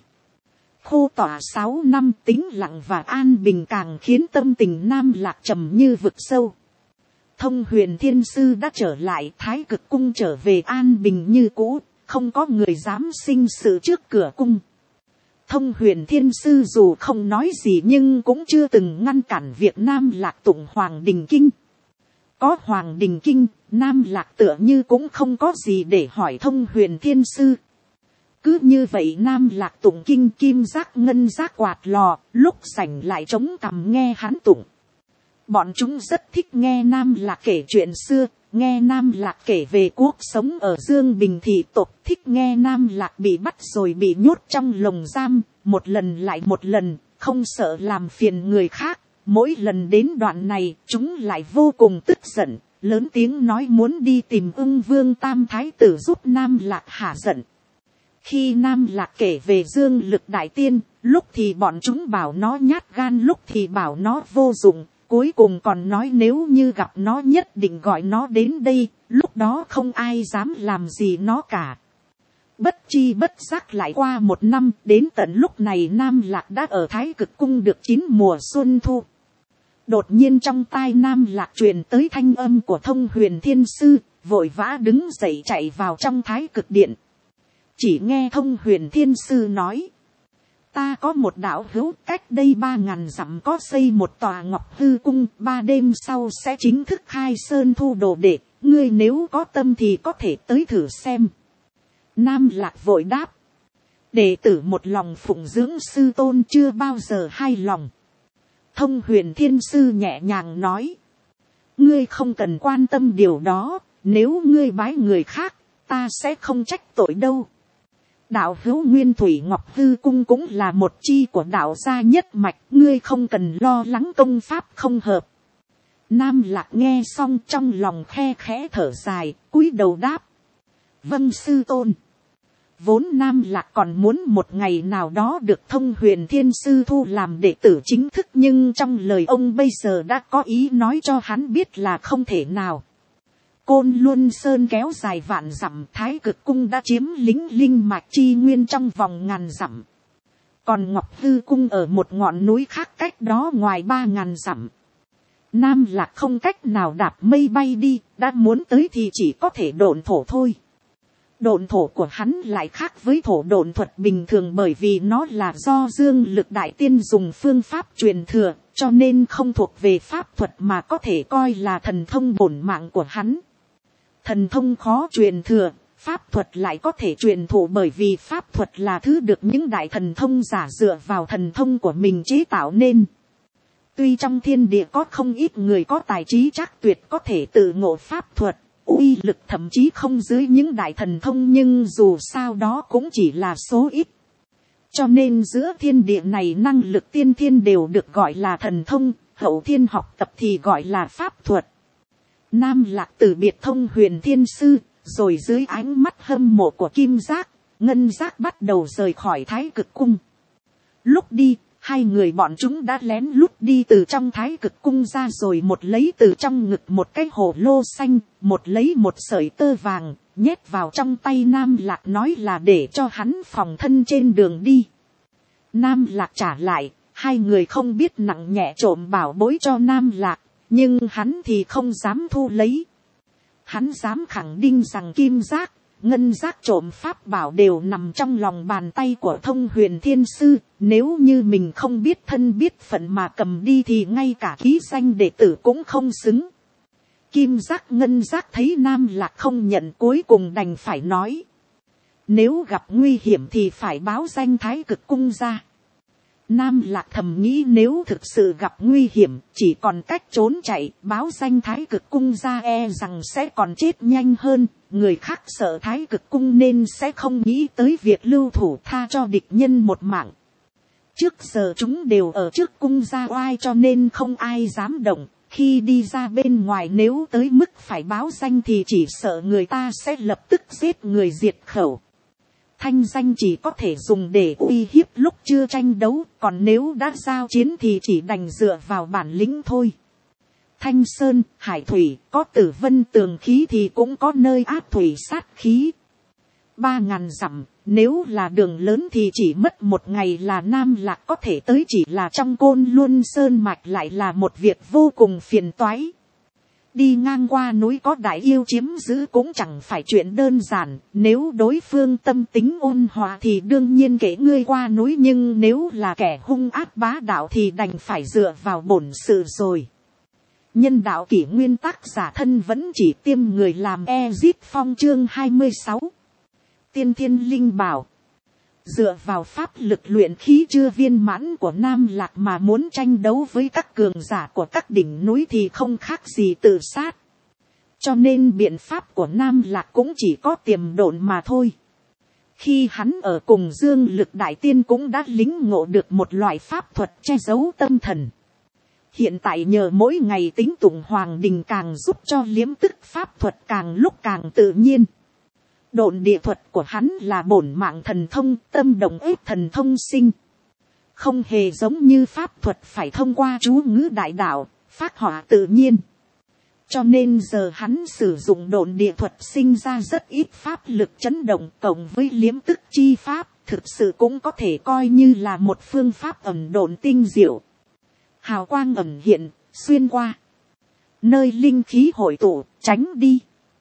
Khô tỏa 6 năm tĩnh lặng và an bình càng khiến tâm tình Nam Lạc trầm như vực sâu. Thông Huyền Thiên Sư đã trở lại, Thái Cực cung trở về an bình như cũ, không có người dám sinh sự trước cửa cung. Thông Huyền Thiên Sư dù không nói gì nhưng cũng chưa từng ngăn cản việc Nam Lạc tụng Hoàng Đình Kinh. Có Hoàng Đình Kinh, Nam Lạc tựa như cũng không có gì để hỏi Thông Huyền Thiên Sư. Cứ như vậy Nam Lạc tụng kinh, kim giác ngân giác quạt lò, lúc rảnh lại chống cằm nghe hắn tụng. Bọn chúng rất thích nghe Nam Lạc kể chuyện xưa, nghe Nam Lạc kể về cuộc sống ở Dương Bình thị tộc, thích nghe Nam Lạc bị bắt rồi bị nhốt trong lồng giam, một lần lại một lần, không sợ làm phiền người khác. Mỗi lần đến đoạn này, chúng lại vô cùng tức giận, lớn tiếng nói muốn đi tìm Ưng Vương Tam Thái tử giúp Nam Lạc hả giận. Khi Nam Lạc kể về Dương Lực Đại Tiên, lúc thì bọn chúng bảo nó nhát gan, lúc thì bảo nó vô dụng, cuối cùng còn nói nếu như gặp nó nhất định gọi nó đến đây, lúc đó không ai dám làm gì nó cả. Bất chi bất giác lại qua một năm, đến tận lúc này Nam Lạc đã ở Thái Cực Cung được 9 mùa xuân thu. Đột nhiên trong tai Nam Lạc truyền tới thanh âm của Thông Huyền Thiên Sư, vội vã đứng dậy chạy vào trong Thái Cực Điện. Chỉ nghe Thông Huyền Thiên Sư nói, ta có một đạo hữu cách đây 3.000 dặm có xây một tòa Ngọc Hư Cung, 3 đêm sau sẽ chính thức khai sơn thu đồ đệ, ngươi nếu có tâm thì có thể tới thử xem. Nam Lạc vội đáp, đệ tử một lòng phụng dưỡng sư tôn, chưa bao giờ hai lòng. Thông Huyền Thiên Sư nhẹ nhàng nói, ngươi không cần quan tâm điều đó, nếu ngươi bái người khác, ta sẽ không trách tội đâu. Đạo hữu Nguyên Thủy Ngọc Hư Cung cũng là một chi của đạo gia nhất mạch, ngươi không cần lo lắng công pháp không hợp. Nam Lạc nghe xong trong lòng khe khẽ thở dài, cúi đầu đáp, vâng sư tôn. Vốn Nam Lạc còn muốn một ngày nào đó được Thông Huyền Thiên Sư thu làm đệ tử chính thức, nhưng trong lời ông bây giờ đã có ý nói cho hắn biết là không thể nào. Côn Luân Sơn kéo dài vạn dặm, Thái Cực Cung đã chiếm lĩnh linh mạch chi nguyên trong vòng ngàn dặm. Còn Ngọc Hư Cung ở một ngọn núi khác cách đó ngoài 3.000 dặm. Nam Lạc không cách nào đạp mây bay đi, đã muốn tới thì chỉ có thể độn thổ thôi. Độn thổ của hắn lại khác với thổ độn thuật bình thường, bởi vì nó là do Dương Lực Đại Tiên dùng phương pháp truyền thừa, cho nên không thuộc về pháp thuật mà có thể coi là thần thông bổn mạng của hắn. Thần thông khó truyền thừa, pháp thuật lại có thể truyền thụ, bởi vì pháp thuật là thứ được những đại thần thông giả dựa vào thần thông của mình chế tạo nên. Tuy trong thiên địa có không ít người có tài trí trác tuyệt có thể tự ngộ pháp thuật, uy lực thậm chí không dưới những đại thần thông, nhưng dù sao đó cũng chỉ là số ít. Cho nên giữa thiên địa này năng lực tiên thiên đều được gọi là thần thông, hậu thiên học tập thì gọi là pháp thuật. Nam Lạc từ biệt Thông Huyền Thiên Sư, rồi dưới ánh mắt hâm mộ của Kim Giác, Ngân Giác bắt đầu rời khỏi Thái Cực Cung. Lúc đi, hai người bọn chúng đã lén lút đi từ trong Thái Cực Cung ra, rồi một lấy từ trong ngực một cái hồ lô xanh, một lấy một sợi tơ vàng, nhét vào trong tay Nam Lạc, nói là để cho hắn phòng thân trên đường đi. Nam Lạc trả lại, hai người không biết nặng nhẹ trộm bảo bối cho Nam Lạc, nhưng hắn thì không dám thu lấy. Hắn dám khẳng định rằng Kim Giác, Ngân Giác trộm pháp bảo đều nằm trong lòng bàn tay của Thông Huyền Thiên Sư, nếu như mình không biết thân biết phận mà cầm đi thì ngay cả ký danh đệ tử cũng không xứng. Kim Giác Ngân Giác thấy Nam Lạc không nhận, cuối cùng đành phải nói, nếu gặp nguy hiểm thì phải báo danh Thái Cực Cung ra. Nam Lạc thầm nghĩ nếu thực sự gặp nguy hiểm, chỉ còn cách trốn chạy, báo danh Thái Cực Cung ra e rằng sẽ còn chết nhanh hơn. Người khác sợ Thái Cực Cung nên sẽ không nghĩ tới việc lưu thủ tha cho địch nhân một mạng. Trước giờ chúng đều ở trước cung ra oai, cho nên không ai dám động. Khi đi ra bên ngoài nếu tới mức phải báo danh thì chỉ sợ người ta sẽ lập tức giết người diệt khẩu. Thanh danh chỉ có thể dùng để uy hiếp lúc chưa tranh đấu, còn nếu đã giao chiến thì chỉ đành dựa vào bản lĩnh thôi. Thanh Sơn, Hải Thủy, có Tử Vân tường khí thì cũng có nơi áp thủy sát khí. 3.000 dặm, nếu là đường lớn thì chỉ mất một ngày là Nam Lạc có thể tới, chỉ là trong Côn Luân Sơn mạch lại là một việc vô cùng phiền toái. Đi ngang qua núi có đại yêu chiếm giữ cũng chẳng phải chuyện đơn giản, nếu đối phương tâm tính ôn hòa thì đương nhiên kể ngươi qua núi, nhưng nếu là kẻ hung ác bá đạo thì đành phải dựa vào bổn sự rồi. Nhân đạo kỷ nguyên tác giả thân vẫn chỉ tiêm người làm Ezip Phong chương 26. Tiên Thiên Linh Bảo. Dựa vào pháp lực luyện khí chưa viên mãn của Nam Lạc mà muốn tranh đấu với các cường giả của các đỉnh núi thì không khác gì tự sát. Cho nên biện pháp của Nam Lạc cũng chỉ có tiềm độn mà thôi. Khi hắn ở cùng Dương Lực Đại Tiên cũng đã lĩnh ngộ được một loại pháp thuật che giấu tâm thần. Hiện tại nhờ mỗi ngày tính tụng Hoàng Đình càng giúp cho liếm tức pháp thuật càng lúc càng tự nhiên. Độn địa thuật của hắn là bổn mạng thần thông, tâm động ếp thần thông sinh. Không hề giống như pháp thuật phải thông qua chú ngữ đại đạo, phác họa tự nhiên. Cho nên giờ hắn sử dụng độn địa thuật sinh ra rất ít pháp lực chấn động, cộng với liếm tức chi pháp, thực sự cũng có thể coi như là một phương pháp ẩn độn tinh diệu. Hào quang ẩn hiện, xuyên qua. Nơi linh khí hội tụ, tránh đi.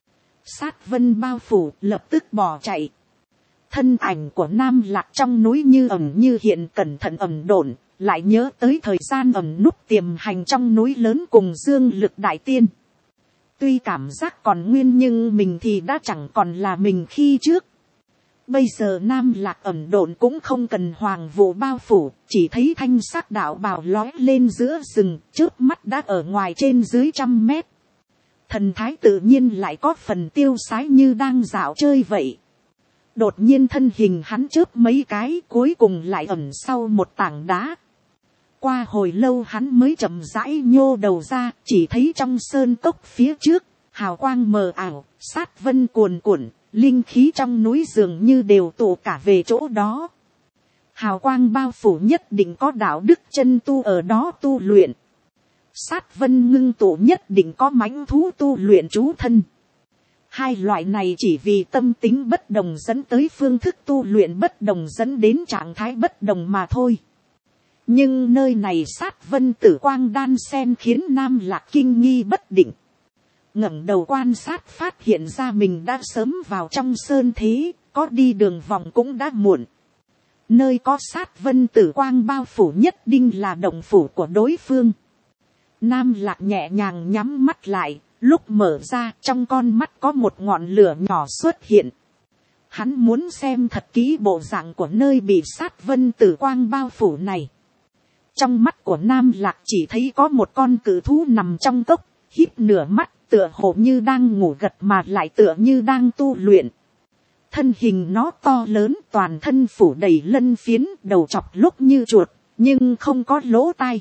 Sát vân bao phủ, lập tức bỏ chạy. Thân ảnh của Nam Lạc trong núi như ẩn như hiện, cẩn thận ẩn độn, lại nhớ tới thời gian ẩn núp tiềm hành trong núi lớn cùng Dương Lực Đại Tiên. Tuy cảm giác còn nguyên nhưng mình thì đã chẳng còn là mình khi trước. Bây giờ Nam Lạc ẩn độn cũng không cần hoàng vụ bao phủ, chỉ thấy thanh sắc đạo bào lói lên giữa rừng, trước mắt đã ở ngoài trên dưới 100 mét. Thần thái tự nhiên lại có phần tiêu sái như đang dạo chơi vậy. Đột nhiên thân hình hắn chớp mấy cái, cuối cùng lại ẩn sau một tảng đá. Qua hồi lâu hắn mới chậm rãi nhô đầu ra, chỉ thấy trong sơn cốc phía trước, hào quang mờ ảo, sát vân cuồn cuộn, linh khí trong núi dường như đều tụ cả về chỗ đó. Hào quang bao phủ nhất định có đạo đức chân tu ở đó tu luyện. Sát vân ngưng tụ nhất định có mãnh thú tu luyện chú thân. Hai loại này chỉ vì tâm tính bất đồng dẫn tới phương thức tu luyện bất đồng, dẫn đến trạng thái bất đồng mà thôi. Nhưng nơi này sát vân tử quang đan sen khiến Nam Lạc kinh nghi bất định. Ngẩng đầu quan sát phát hiện ra mình đã sớm vào trong sơn thế, có đi đường vòng cũng đã muộn. Nơi có sát vân tử quang bao phủ nhất định là động phủ của đối phương. Nam Lạc nhẹ nhàng nhắm mắt lại, lúc mở ra trong con mắt có một ngọn lửa nhỏ xuất hiện. Hắn muốn xem thật kỹ bộ dạng của nơi bị sát vân tử quang bao phủ này. Trong mắt của Nam Lạc chỉ thấy có một con cự thú nằm trong cốc, híp nửa mắt, tựa hồ như đang ngủ gật mà lại tựa như đang tu luyện. Thân hình nó to lớn, toàn thân phủ đầy lân phiến, đầu chọc lúc như chuột, nhưng không có lỗ tai.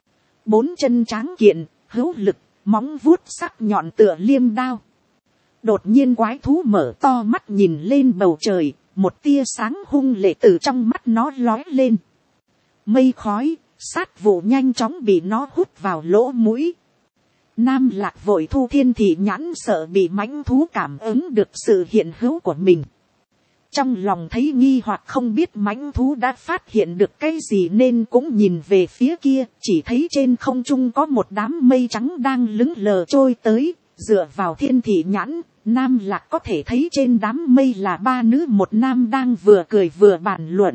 4 chân tráng kiện, hữu lực, móng vuốt sắc nhọn tựa liêm đao. Đột nhiên quái thú mở to mắt nhìn lên bầu trời, một tia sáng hung lệ từ trong mắt nó lói lên. Mây khói, sát vụ nhanh chóng bị nó hút vào lỗ mũi. Nam Lạc vội thu thiên thị nhãn, sợ bị mãnh thú cảm ứng được sự hiện hữu của mình. Trong lòng thấy nghi hoặc không biết mãnh thú đã phát hiện được cái gì nên cũng nhìn về phía kia, chỉ thấy trên không trung có một đám mây trắng đang lững lờ trôi tới. Dựa vào thiên thị nhãn, Nam Lạc có thể thấy trên đám mây là 3 nữ 1 nam đang vừa cười vừa bàn luận.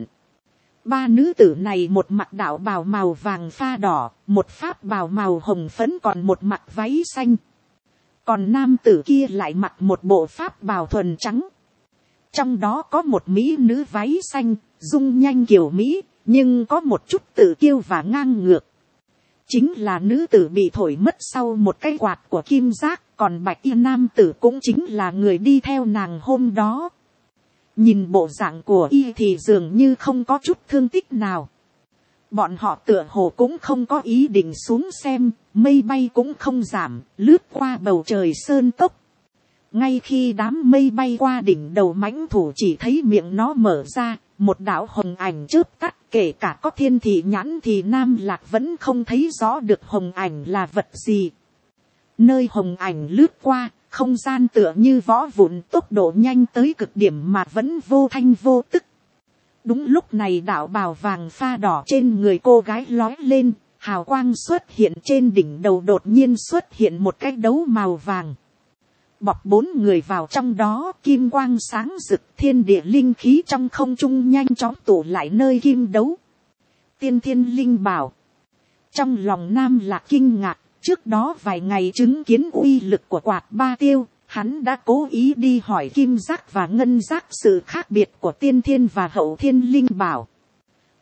3 nữ tử này một mặc đạo bào màu vàng pha đỏ, một pháp bào màu hồng phấn, còn một mặc váy xanh. Còn nam tử kia lại mặc một bộ pháp bào thuần trắng. Trong đó có một mỹ nữ váy xanh, dung nhanh kiều mỹ, nhưng có một chút tự kiêu và ngang ngược. Chính là nữ tử bị thổi mất sau một cái quạt của kim giác, còn bạch y nam tử cũng chính là người đi theo nàng hôm đó. Nhìn bộ dạng của y thì dường như không có chút thương tích nào. Bọn họ tựa hồ cũng không có ý định xuống xem, mây bay cũng không giảm, lướt qua bầu trời sơn cốc. Ngay khi đám mây bay qua đỉnh đầu mãnh thủ chỉ thấy miệng nó mở ra, một đạo hồng ảnh chớp tắt, kể cả có thiên thị nhãn thì Nam Lạc vẫn không thấy rõ được hồng ảnh là vật gì. Nơi hồng ảnh lướt qua, không gian tựa như võ vụn, tốc độ nhanh tới cực điểm mà vẫn vô thanh vô tức. Đúng lúc này đạo bào vàng pha đỏ trên người cô gái lói lên, hào quang xuất hiện trên đỉnh đầu, đột nhiên xuất hiện một cái đấu màu vàng. Bọc 4 người vào trong đó, kim quang sáng rực, thiên địa linh khí trong không trung nhanh chóng tụ lại nơi kim đấu. Tiên thiên linh bảo. Trong lòng Nam Lạc kinh ngạc, trước đó vài ngày chứng kiến uy lực của quạt ba tiêu, hắn đã cố ý đi hỏi kim giác và ngân giác sự khác biệt của tiên thiên và hậu thiên linh bảo.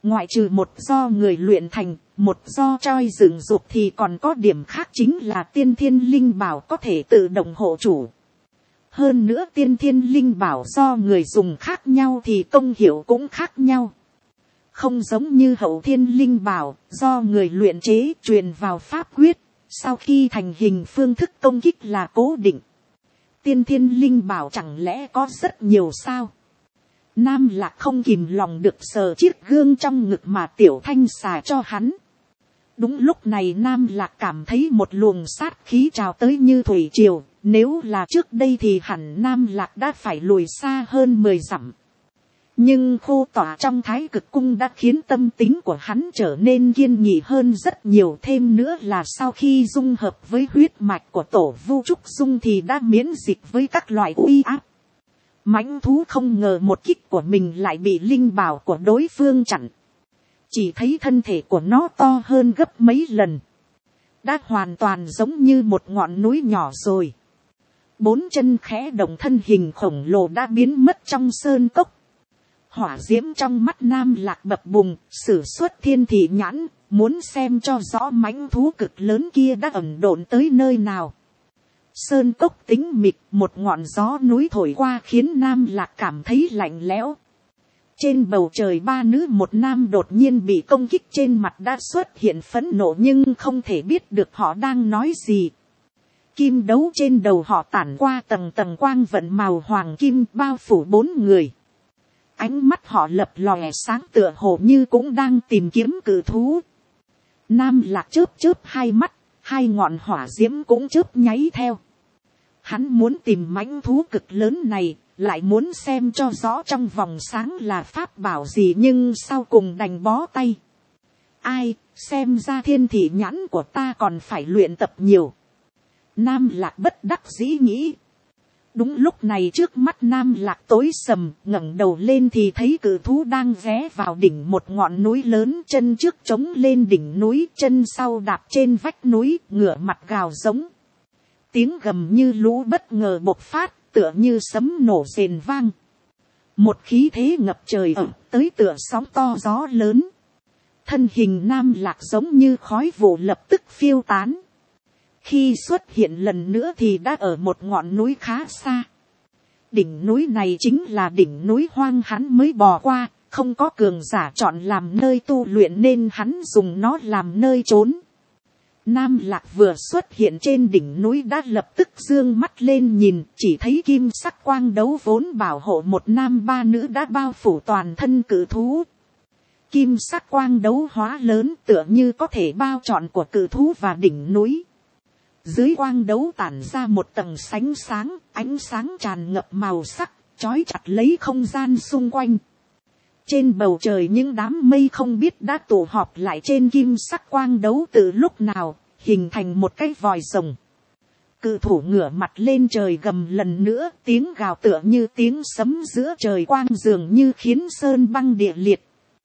Ngoại trừ một do người luyện thành, một do choi dựng dục thì còn có điểm khác chính là tiên thiên linh bảo có thể tự động hộ chủ. Hơn nữa tiên thiên linh bảo do người dùng khác nhau thì công hiệu cũng khác nhau. Không giống như hậu thiên linh bảo do người luyện chế truyền vào pháp quyết, sau khi thành hình phương thức công kích là cố định. Tiên thiên linh bảo chẳng lẽ có rất nhiều sao? Nam Lạc không kìm lòng được sờ chiếc gương trong ngực mà Tiểu Thanh xà cho hắn. Đúng lúc này Nam Lạc cảm thấy một luồng sát khí trào tới như thủy triều. Nếu là trước đây thì hẳn Nam Lạc đã phải lùi xa hơn 10 dặm. Nhưng khô tỏa trong Thái Cực Cung đã khiến tâm tính của hắn trở nên kiên nghị hơn rất nhiều. Thêm nữa là sau khi dung hợp với huyết mạch của Tổ Vu Trúc Dung thì đã miễn dịch với các loại uy áp. Mãnh thú không ngờ một kích của mình lại bị linh bảo của đối phương chặn. Chỉ thấy thân thể của nó to hơn gấp mấy lần. Đã hoàn toàn giống như một ngọn núi nhỏ rồi. 4 chân khẽ động, thân hình khổng lồ đã biến mất trong sơn cốc. Hỏa diễm trong mắt Nam Lạc bập bùng, sử xuất thiên thị nhãn, muốn xem cho rõ mãnh thú cực lớn kia đã ẩn độn tới nơi nào. Sơn cốc tĩnh mịch, một ngọn gió núi thổi qua khiến Nam Lạc cảm thấy lạnh lẽo. Trên bầu trời 3 nữ 1 nam đột nhiên bị công kích, trên mặt đã xuất hiện phẫn nộ nhưng không thể biết được họ đang nói gì. Kim đấu trên đầu họ tản qua tầng tầng quang vận màu hoàng kim bao phủ 4 người. Ánh mắt họ lập lòe sáng tựa hồ như cũng đang tìm kiếm cự thú. Nam Lạc chớp chớp hai mắt, 2 ngọn hỏa diễm cũng chớp nháy theo. Hắn muốn tìm mãnh thú cực lớn này, lại muốn xem cho rõ trong vòng sáng là pháp bảo gì, nhưng sau cùng đành bó tay. Ai, xem ra thiên thị nhãn của ta còn phải luyện tập nhiều. Nam Lạc bất đắc dĩ nghĩ. Đúng lúc này trước mắt Nam Lạc tối sầm, ngẩng đầu lên thì thấy cự thú đang ghé vào đỉnh một ngọn núi lớn, chân trước chống lên đỉnh núi, chân sau đạp trên vách núi, ngửa mặt gào giống. Tiếng gầm như lũ bất ngờ bộc phát, tựa như sấm nổ rền vang. Một khí thế ngập trời ập tới tựa sóng to gió lớn. Thân hình Nam Lạc giống như khói vụ lập tức phiêu tán. Khi xuất hiện lần nữa thì đã ở một ngọn núi khá xa. Đỉnh núi này chính là đỉnh núi hoang hắn mới bò qua, không có cường giả chọn làm nơi tu luyện nên hắn dùng nó làm nơi trốn. Nam Lạc vừa xuất hiện trên đỉnh núi đã lập tức dương mắt lên nhìn, chỉ thấy kim sắc quang đấu vốn bảo hộ 1 nam 3 nữ đã bao phủ toàn thân cự thú. Kim sắc quang đấu hóa lớn tựa như có thể bao trọn của cự thú và đỉnh núi. Dưới quang đấu tản ra một tầng ánh sáng tràn ngập màu sắc, trói chặt lấy không gian xung quanh. Trên bầu trời những đám mây không biết đã tụ họp lại trên kim sắc quang đấu từ lúc nào, hình thành một cái vòi rồng. Cự thủ ngửa mặt lên trời gầm lần nữa, tiếng gào tựa như tiếng sấm giữa trời quang dường như khiến sơn băng địa liệt.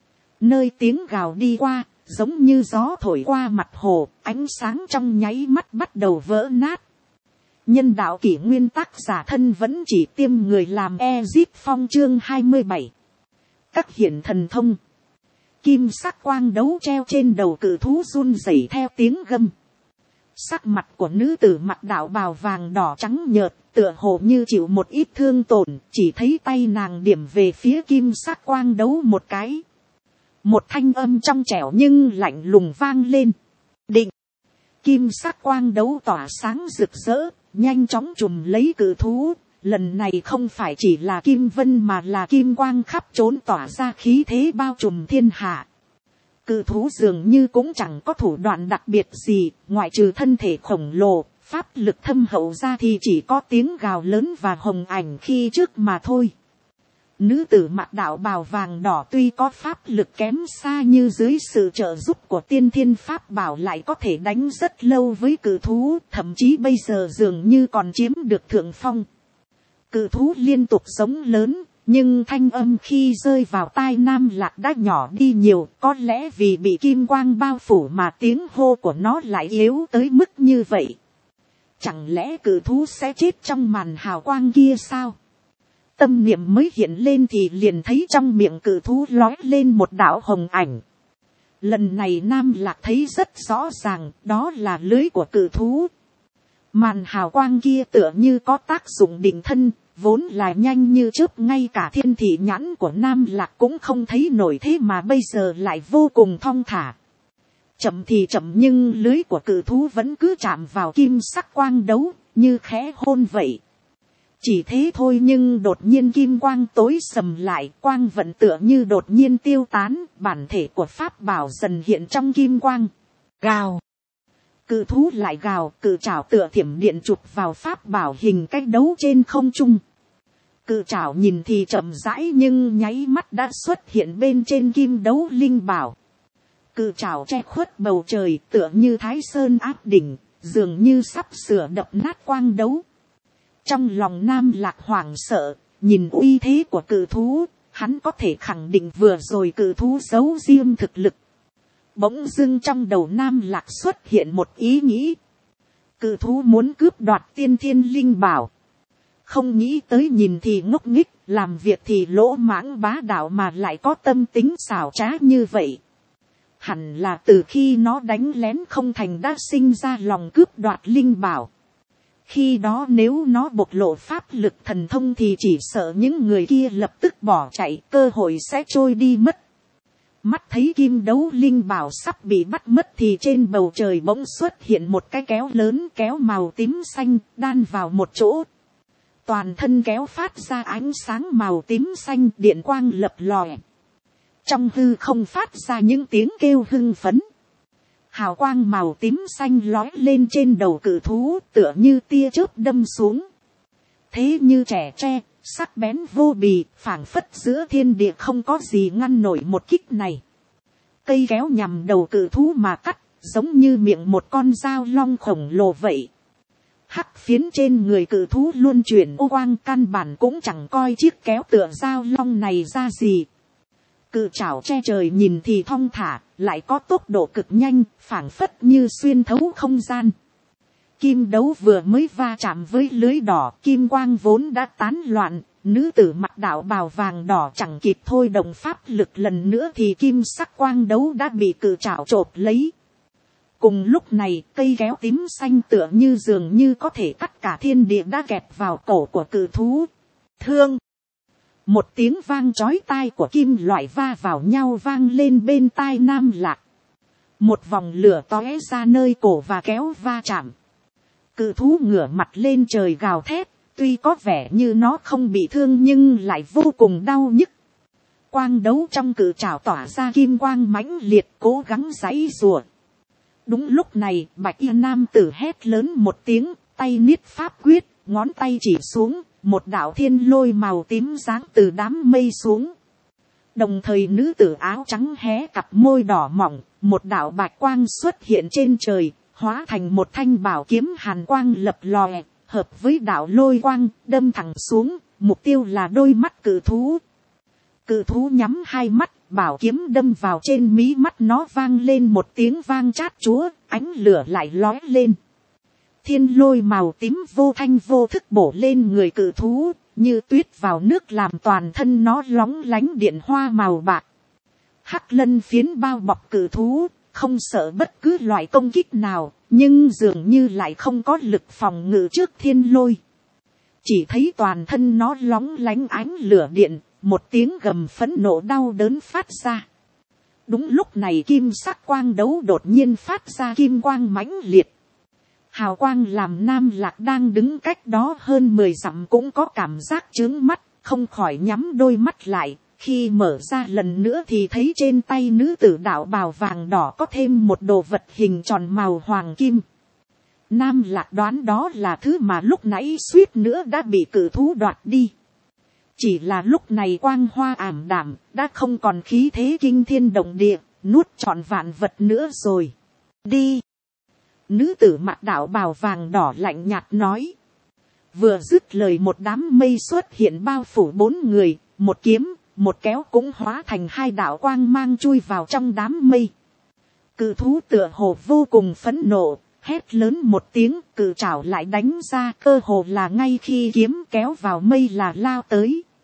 Nơi tiếng gào đi qua, giống như gió thổi qua mặt hồ, ánh sáng trong nháy mắt bắt đầu vỡ nát. Nhân đạo kỷ nguyên tác giả thân vẫn chỉ tiêm người làm Ezip Phong chương 27. Các hiển thần thông. Kim sắc quang đấu treo trên đầu cự thú run rẩy theo tiếng gầm. Sắc mặt của nữ tử mặc đạo bào vàng đỏ trắng nhợt, tựa hồ như chịu một ít thương tổn, chỉ thấy tay nàng điểm về phía kim sắc quang đấu một cái. Một thanh âm trong trẻo nhưng lạnh lùng vang lên. Định. Kim sắc quang đấu tỏa sáng rực rỡ, nhanh chóng trùm lấy cự thú. Lần này không phải chỉ là kim vân mà là kim quang khắp trốn tỏa ra khí thế bao trùm thiên hạ. Cự thú dường như cũng chẳng có thủ đoạn đặc biệt gì, ngoại trừ thân thể khổng lồ, pháp lực thâm hậu ra thì chỉ có tiếng gào lớn và hồng ảnh khi trước mà thôi. Nữ tử mặc đạo bào vàng đỏ tuy có pháp lực kém xa như dưới sự trợ giúp của tiên thiên pháp bảo lại có thể đánh rất lâu với cự thú, thậm chí bây giờ dường như còn chiếm được thượng phong. Cự thú liên tục giống lớn, nhưng thanh âm khi rơi vào tai Nam Lạc đã nhỏ đi nhiều, có lẽ vì bị kim quang bao phủ mà tiếng hô của nó lại yếu tới mức như vậy. Chẳng lẽ cự thú sẽ chết trong màn hào quang kia sao? tâm niệm mới hiện lên thì liền thấy trong miệng cự thú lói lên một đạo hồng ảnh. Lần này Nam Lạc thấy rất rõ ràng, đó là lưới của cự thú. Màn hào quang kia tựa như có tác dụng định thân, vốn là nhanh như chớp, ngay cả thiên thị nhãn của Nam Lạc cũng không thấy nổi, thế mà bây giờ lại vô cùng thong thả. Chậm thì chậm nhưng lưới của cự thú vẫn cứ chạm vào kim sắc quang đấu, như khẽ hôn vậy. Chỉ thế thôi nhưng đột nhiên kim quang tối sầm lại, quang vận tựa như đột nhiên tiêu tán, bản thể của pháp bảo dần hiện trong kim quang. Gào. Cự thú lại gào, cự trảo tựa thiểm điện chụp vào pháp bảo hình cách đấu trên không trung. Cự trảo nhìn thì chậm rãi nhưng nháy mắt đã xuất hiện bên trên kim đấu linh bảo. Cự trảo che khuất bầu trời tựa như Thái Sơn áp đỉnh, dường như sắp sửa đập nát quang đấu. Trong lòng Nam Lạc hoảng sợ, nhìn uy thế của cự thú, hắn có thể khẳng định vừa rồi cự thú giấu riêng thực lực. Bỗng dưng trong đầu Nam Lạc xuất hiện một ý nghĩ. Cự thú muốn cướp đoạt tiên thiên linh bảo. Không nghĩ tới nhìn thì ngốc nghếch, làm việc thì lỗ mãng bá đạo mà lại có tâm tính xảo trá như vậy. Hẳn là từ khi nó đánh lén không thành đã sinh ra lòng cướp đoạt linh bảo. Khi đó nếu nó bộc lộ pháp lực thần thông thì chỉ sợ những người kia lập tức bỏ chạy, cơ hội sẽ trôi đi mất. Mắt thấy kim đấu linh bảo sắp bị bắt mất thì trên bầu trời bỗng xuất hiện một cái kéo lớn, kéo màu tím xanh đan vào một chỗ. Toàn thân kéo phát ra ánh sáng màu tím xanh, điện quang lập lòe. Trong hư không phát ra những tiếng kêu hưng phấn. Hào quang màu tím xanh lói lên trên đầu cự thú tựa như tia chớp đâm xuống. Thế như trẻ tre, sắc bén vô bì, phảng phất giữa thiên địa không có gì ngăn nổi một kích này. Cây kéo nhằm đầu cự thú mà cắt, giống như miệng một con dao long khổng lồ vậy. Hắc phiến trên người cự thú luôn chuyển ô quang, căn bản cũng chẳng coi chiếc kéo tựa dao long này ra gì. Cự trảo che trời nhìn thì thong thả, lại có tốc độ cực nhanh, phảng phất như xuyên thấu không gian. Kim đấu vừa mới va chạm với lưới đỏ, kim quang vốn đã tán loạn, nữ tử mặc đạo bào vàng đỏ chẳng kịp thôi động pháp lực lần nữa thì kim sắc quang đấu đã bị cự trảo chộp lấy. Cùng lúc này, cây kéo tím xanh tựa như dường như có thể cắt cả thiên địa đã kẹp vào cổ của cự thú. Thương! Một tiếng vang chói tai của kim loại va vào nhau vang lên bên tai Nam Lạc. Một vòng lửa tóe ra nơi cổ và kéo va chạm. Cự thú ngửa mặt lên trời gào thét, tuy có vẻ như nó không bị thương nhưng lại vô cùng đau nhức. Quang đấu trong cự trảo tỏa ra kim quang mãnh liệt, cố gắng giãy giụa. Đúng lúc này, bạch y nam tử hét lớn một tiếng, tay niết pháp quyết, ngón tay chỉ xuống, một đạo thiên lôi màu tím giáng từ đám mây xuống. Đồng thời nữ tử áo trắng hé cặp môi đỏ mỏng, một đạo bạch quang xuất hiện trên trời, hóa thành một thanh bảo kiếm hàn quang lập lòe, hợp với đạo lôi quang, đâm thẳng xuống, mục tiêu là đôi mắt cự thú. Cự thú nhắm hai mắt, bảo kiếm đâm vào trên mí mắt nó vang lên một tiếng vang chát chúa, ánh lửa lại lói lên. Thiên lôi màu tím vô thanh vô thức bổ lên người cự thú, như tuyết vào nước làm toàn thân nó lóng lánh điện hoa màu bạc. Hắc lân phiến bao bọc cự thú, không sợ bất cứ loại công kích nào, nhưng dường như lại không có lực phòng ngự trước thiên lôi. Chỉ thấy toàn thân nó lóng lánh ánh lửa điện, một tiếng gầm phẫn nộ đau đớn phát ra. Đúng lúc này kim sắc quang đấu đột nhiên phát ra kim quang mãnh liệt. Hào quang làm Nam Lạc đang đứng cách đó hơn 10 dặm cũng có cảm giác chướng mắt, không khỏi nhắm đôi mắt lại. Khi mở ra lần nữa thì thấy trên tay nữ tử đạo bào vàng đỏ có thêm một đồ vật hình tròn màu hoàng kim. Nam Lạc đoán đó là thứ mà lúc nãy suýt nữa đã bị cự thú đoạt đi. Chỉ là lúc này quang hoa ảm đạm, đã không còn khí thế kinh thiên động địa, nuốt trọn vạn vật nữa rồi. Đi! Nữ tử mặc đạo bào vàng đỏ lạnh nhạt nói. Vừa dứt lời một đám mây xuất hiện bao phủ 4 người, một kiếm, một kéo cũng hóa thành 2 đạo quang mang chui vào trong đám mây. Cự thú tựa hồ vô cùng phẫn nộ, hét lớn một tiếng, cự trảo lại đánh ra, cơ hồ là ngay khi kiếm kéo vào mây là lao tới.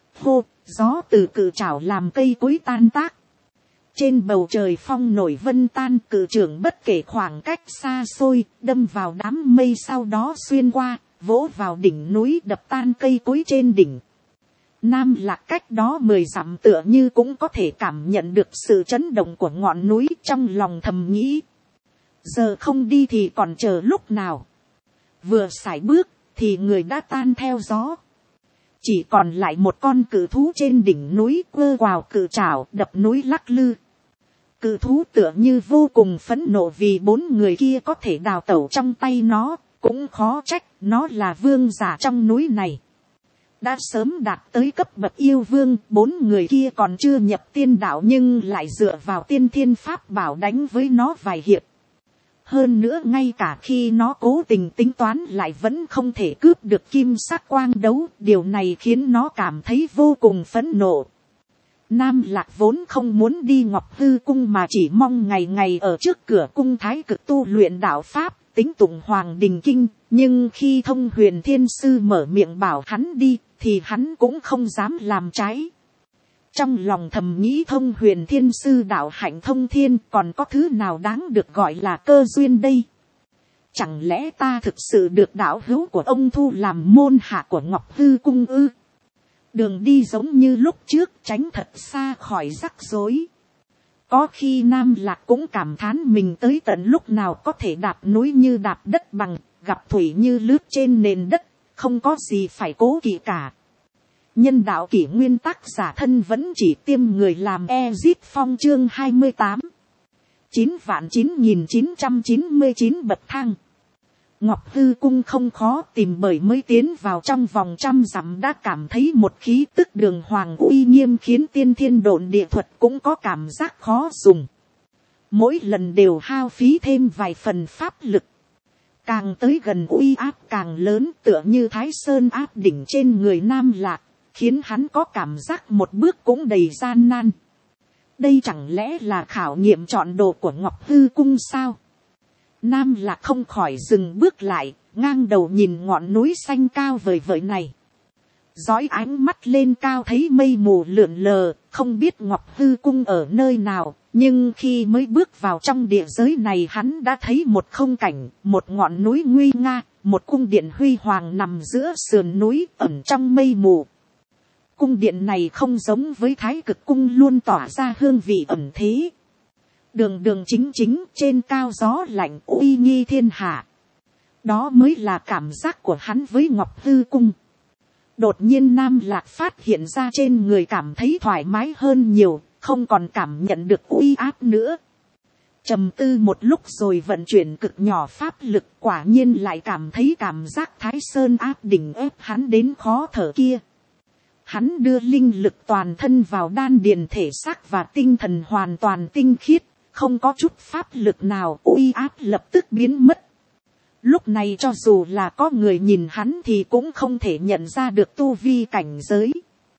Hô, gió từ cự trảo làm cây cối tan tác. Trên bầu trời phong nổi vân tan, cự trưởng bất kể khoảng cách xa xôi, đâm vào đám mây, sau đó xuyên qua, vỗ vào đỉnh núi, đập tan cây cối trên đỉnh. Nam Lạc cách đó 10 dặm tựa như cũng có thể cảm nhận được sự chấn động của ngọn núi, trong lòng thầm nghĩ. Giờ không đi thì còn chờ lúc nào. Vừa sải bước thì người đã tan theo gió. Chỉ còn lại một con cự thú trên đỉnh núi, quơ quào cự trảo đập núi lắc lư. Cự thú tựa như vô cùng phẫn nộ vì 4 người kia có thể đào tẩu trong tay nó, cũng khó trách, nó là vương giả trong núi này. Đã sớm đạt tới cấp bậc yêu vương, 4 người kia còn chưa nhập tiên đạo nhưng lại dựa vào tiên thiên pháp bảo đánh với nó vài hiệp. Hơn nữa ngay cả khi nó cố tình tính toán lại vẫn không thể cướp được kim sắc quang đấu, điều này khiến nó cảm thấy vô cùng phẫn nộ. Nam Lạc vốn không muốn đi Ngọc Hư cung mà chỉ mong ngày ngày ở trước cửa cung thái cực tu luyện đạo pháp, tính tụng Hoàng Đình Kinh, nhưng khi Thông Huyền Thiên Sư mở miệng bảo hắn đi, thì hắn cũng không dám làm trái. Trong lòng thầm nghĩ Thông Huyền Thiên Sư đạo hạnh thông thiên, còn có thứ nào đáng được gọi là cơ duyên đây? Chẳng lẽ ta thực sự được đạo hữu của ông thu làm môn hạ của Ngọc Hư cung ư? Đường đi giống như lúc trước, tránh thật xa khỏi rắc rối. Có khi Nam Lạc cũng cảm thán mình tới tận lúc nào có thể đạp núi như đạp đất bằng, gặp thủy như lướt trên nền đất, không có gì phải cố kỵ cả. Nhân đạo kỷ nguyên tác giả thân vẫn chỉ tiêm người làm Ezit Phong chương 28. 9.9999 bậc thang. Ngọc Hư cung không khó tìm, bởi mới tiến vào trong vòng 100 dặm đã cảm thấy một khí tức đường hoàng uy nghiêm khiến tiên thiên độn địa thuật cũng có cảm giác khó dùng. Mỗi lần đều hao phí thêm vài phần pháp lực. Càng tới gần uy áp càng lớn, tựa như Thái Sơn áp đỉnh trên người Nam Lạc, khiến hắn có cảm giác một bước cũng đầy gian nan. Đây chẳng lẽ là khảo nghiệm chọn đồ của Ngọc Hư cung sao? Nam Lạc không khỏi dừng bước lại, ngang đầu nhìn ngọn núi xanh cao vời vợi này. Dõi ánh mắt lên cao thấy mây mù lượn lờ, không biết Ngọc Hư cung ở nơi nào, nhưng khi mới bước vào trong địa giới này hắn đã thấy một không cảnh, một ngọn núi nguy nga, một cung điện huy hoàng nằm giữa sườn núi ẩn trong mây mù. Cung điện này không giống với Thái Cực cung luôn tỏa ra hương vị ẩn thế. Đường đường chính chính, trên cao gió lạnh uy nghi thiên hạ. Đó mới là cảm giác của hắn với Ngọc Hư cung. Đột nhiên Nam Lạc phát hiện ra trên người cảm thấy thoải mái hơn nhiều, không còn cảm nhận được uy áp nữa. Trầm tư một lúc rồi vận chuyển cực nhỏ pháp lực, quả nhiên lại cảm thấy cảm giác Thái Sơn áp đỉnh ép hắn đến khó thở kia. Hắn đưa linh lực toàn thân vào đan điền, thể xác và tinh thần hoàn toàn tinh khiết, không có chút pháp lực nào, uy áp lập tức biến mất. Lúc này cho dù là có người nhìn hắn thì cũng không thể nhận ra được tu vi cảnh giới.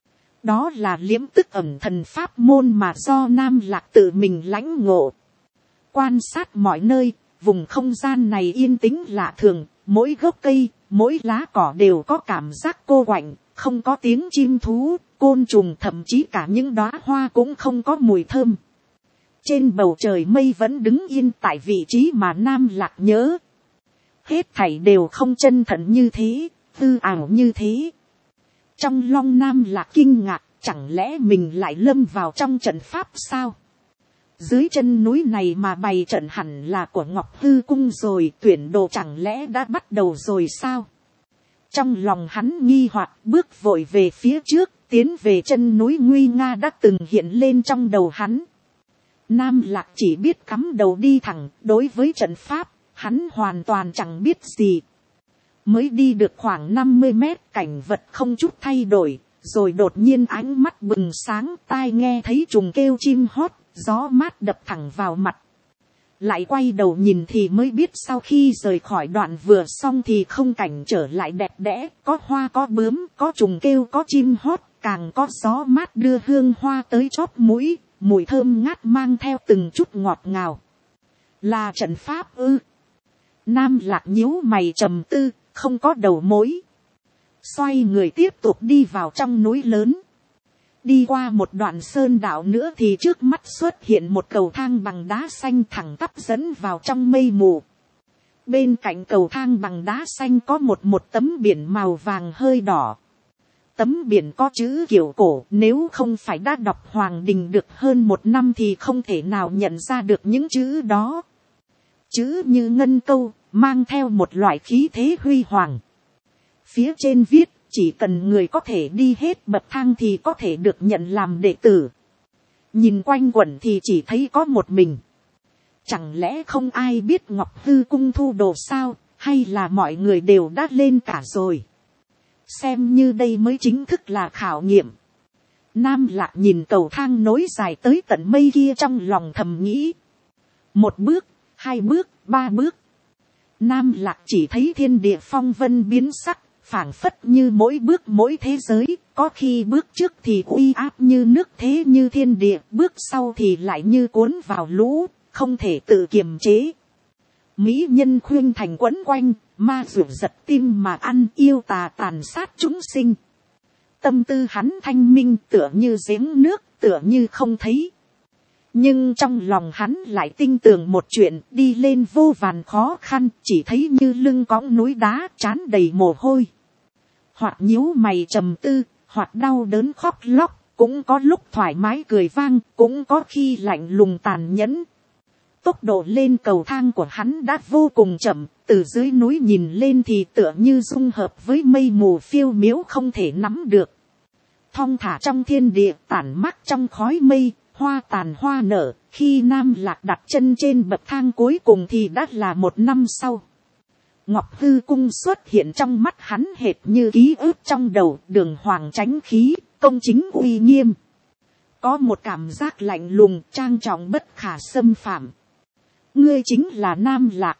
Đó là liễm tức ẩn thần pháp môn mà do Nam Lạc tự mình lãnh ngộ. Quan sát mọi nơi, vùng không gian này yên tĩnh lạ thường, mỗi gốc cây, mỗi lá cỏ đều có cảm giác cô quạnh, không có tiếng chim thú, côn trùng, thậm chí cả những đóa hoa cũng không có mùi thơm. Trên bầu trời mây vẫn đứng yên tại vị trí mà Nam Lạc nhớ. Hết thảy đều không chân thật như thế, hư ảo như thế. Trong lòng Nam Lạc kinh ngạc, chẳng lẽ mình lại lâm vào trong trận pháp sao? Dưới chân núi này mà bày trận hẳn là của Ngọc Hư cung rồi, tuyển đồ chẳng lẽ đã bắt đầu rồi sao? Trong lòng hắn nghi hoặc, bước vội về phía trước, tiến về chân núi nguy nga đã từng hiện lên trong đầu hắn. Nam Lạc chỉ biết cắm đầu đi thẳng, đối với trận pháp, hắn hoàn toàn chẳng biết gì. Mới đi được khoảng 50 mét, cảnh vật không chút thay đổi, rồi đột nhiên ánh mắt bừng sáng, tai nghe thấy trùng kêu chim hót, gió mát đập thẳng vào mặt. Lại quay đầu nhìn thì mới biết sau khi rời khỏi đoạn vừa xong thì không cảnh trở lại đẹp đẽ, có hoa có bướm, có trùng kêu có chim hót, càng có gió mát đưa hương hoa tới chóp mũi, mùi thơm ngát mang theo từng chút ngọt ngào. Là trận pháp ư? Nam Lạc nhíu mày trầm tư, không có đầu mối. Xoay người tiếp tục đi vào trong núi lớn. Đi qua một đoạn sơn đạo nữa thì trước mắt xuất hiện một cầu thang bằng đá xanh thẳng tắp dẫn vào trong mây mù. Bên cạnh cầu thang bằng đá xanh có một tấm biển màu vàng hơi đỏ. Tấm biển có chữ kiểu cổ, nếu không phải đã đọc Hoàng Đình được hơn 1 năm thì không thể nào nhận ra được những chữ đó. Chữ như ngân câu, mang theo một loại khí thế huy hoàng. Phía trên viết, chỉ cần người có thể đi hết bậc thang thì có thể được nhận làm đệ tử. Nhìn quanh quẩn thì chỉ thấy có một mình. Chẳng lẽ không ai biết Ngọc Hư Cung thu đồ sao, hay là mọi người đều đã lên cả rồi. Xem như đây mới chính thức là khảo nghiệm. Nam Lạc nhìn cầu thang nối dài tới tận mây kia trong lòng thầm nghĩ. 1 bước, 2 bước, 3 bước. Nam Lạc chỉ thấy thiên địa phong vân biến sắc, phảng phất như mỗi bước mỗi thế giới, có khi bước trước thì uy áp như nước thế như thiên địa, bước sau thì lại như cuốn vào lũ, không thể tự kiềm chế. Mỹ nhân khuyên thành quấn quanh, ma dụ giật tim mà ăn, yêu tà tàn sát chúng sinh. Tâm tư hắn thanh minh, tựa như giếng nước, tựa như không thấy. Nhưng trong lòng hắn lại tin tưởng một chuyện, đi lên vô vàn khó khăn, chỉ thấy như lưng cõng núi đá, trán đầy mồ hôi. Hoặc nhíu mày trầm tư, hoặc đau đớn khóc lóc, cũng có lúc thoải mái cười vang, cũng có khi lạnh lùng tàn nhẫn. Tốc độ lên cầu thang của hắn đã vô cùng chậm, từ dưới núi nhìn lên thì tựa như dung hợp với mây mù phiêu miếu không thể nắm được. Thong thả trong thiên địa, tản mát trong khói mây, hoa tàn hoa nở, khi Nam Lạc đặt chân trên bậc thang cuối cùng thì đã là 1 năm sau. Ngọc Hư Cung xuất hiện trong mắt hắn hệt như ký ức trong đầu, đường hoàng chánh khí, công chính uy nghiêm. Có một cảm giác lạnh lùng, trang trọng bất khả xâm phạm. Ngươi chính là Nam Lạc.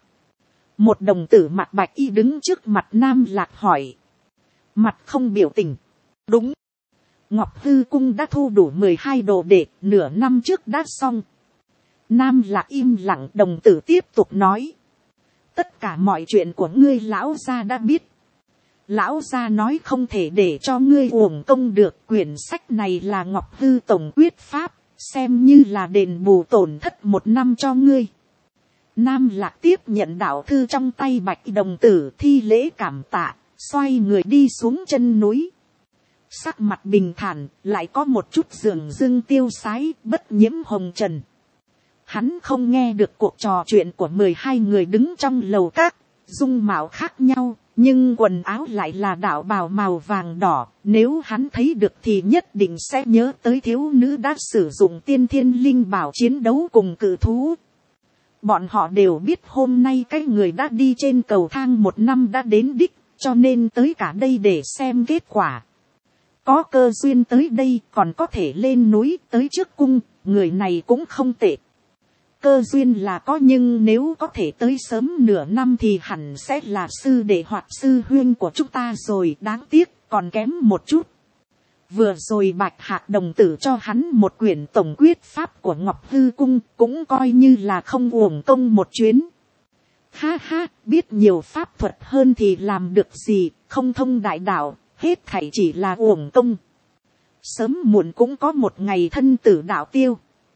Một đồng tử mặc bạch y đứng trước mặt Nam Lạc hỏi. Mặt không biểu tình. Đúng. Ngọc Hư Cung đã thu đủ 12 đồ đệ, nửa năm trước đã xong. Nam Lạc im lặng, đồng tử tiếp tục nói. Tất cả mọi chuyện của ngươi lão gia đã biết. Lão gia nói không thể để cho ngươi uổng công được. Quyển sách này là Ngọc Hư Tổng Quyết Pháp, xem như là đền bù tổn thất 1 năm cho ngươi. Nam Lạc tiếp nhận đạo thư trong tay bạch đồng tử, thi lễ cảm tạ, xoay người đi xuống chân núi. Sắc mặt bình thản, lại có một chút dường dưng tiêu sái, bất nhiễm hồng trần. Hắn không nghe được cuộc trò chuyện của 12 người đứng trong lầu các, dung mạo khác nhau, nhưng quần áo lại là đạo bào màu vàng đỏ. Nếu hắn thấy được thì nhất định sẽ nhớ tới thiếu nữ đã sử dụng tiên thiên linh bảo chiến đấu cùng cự thú. Bọn họ đều biết hôm nay cái người đã đi trên cầu thang 1 năm đã đến đích, cho nên tới cả đây để xem kết quả. Có cơ duyên tới đây, còn có thể lên núi tới trước cung, người này cũng không tệ. Cơ duyên là có, nhưng nếu có thể tới sớm nửa năm thì hẳn sẽ là sư đệ hoặc sư huynh của chúng ta rồi, đáng tiếc còn kém một chút. Vừa rồi Bạch Hạc đồng tử cho hắn một quyển tổng quyết pháp của Ngọc Hư Cung, cũng coi như là không uổng công một chuyến. Ha ha, biết nhiều pháp thuật hơn thì làm được gì, không thông đại đạo, hết thảy chỉ là uổng công. Sớm muộn cũng có một ngày thân tử đạo tiêu.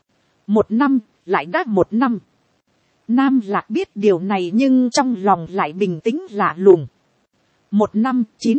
1 năm, lại đã 1 năm. Nam Lạc biết điều này nhưng trong lòng lại bình tĩnh lạ lùng. 1 năm,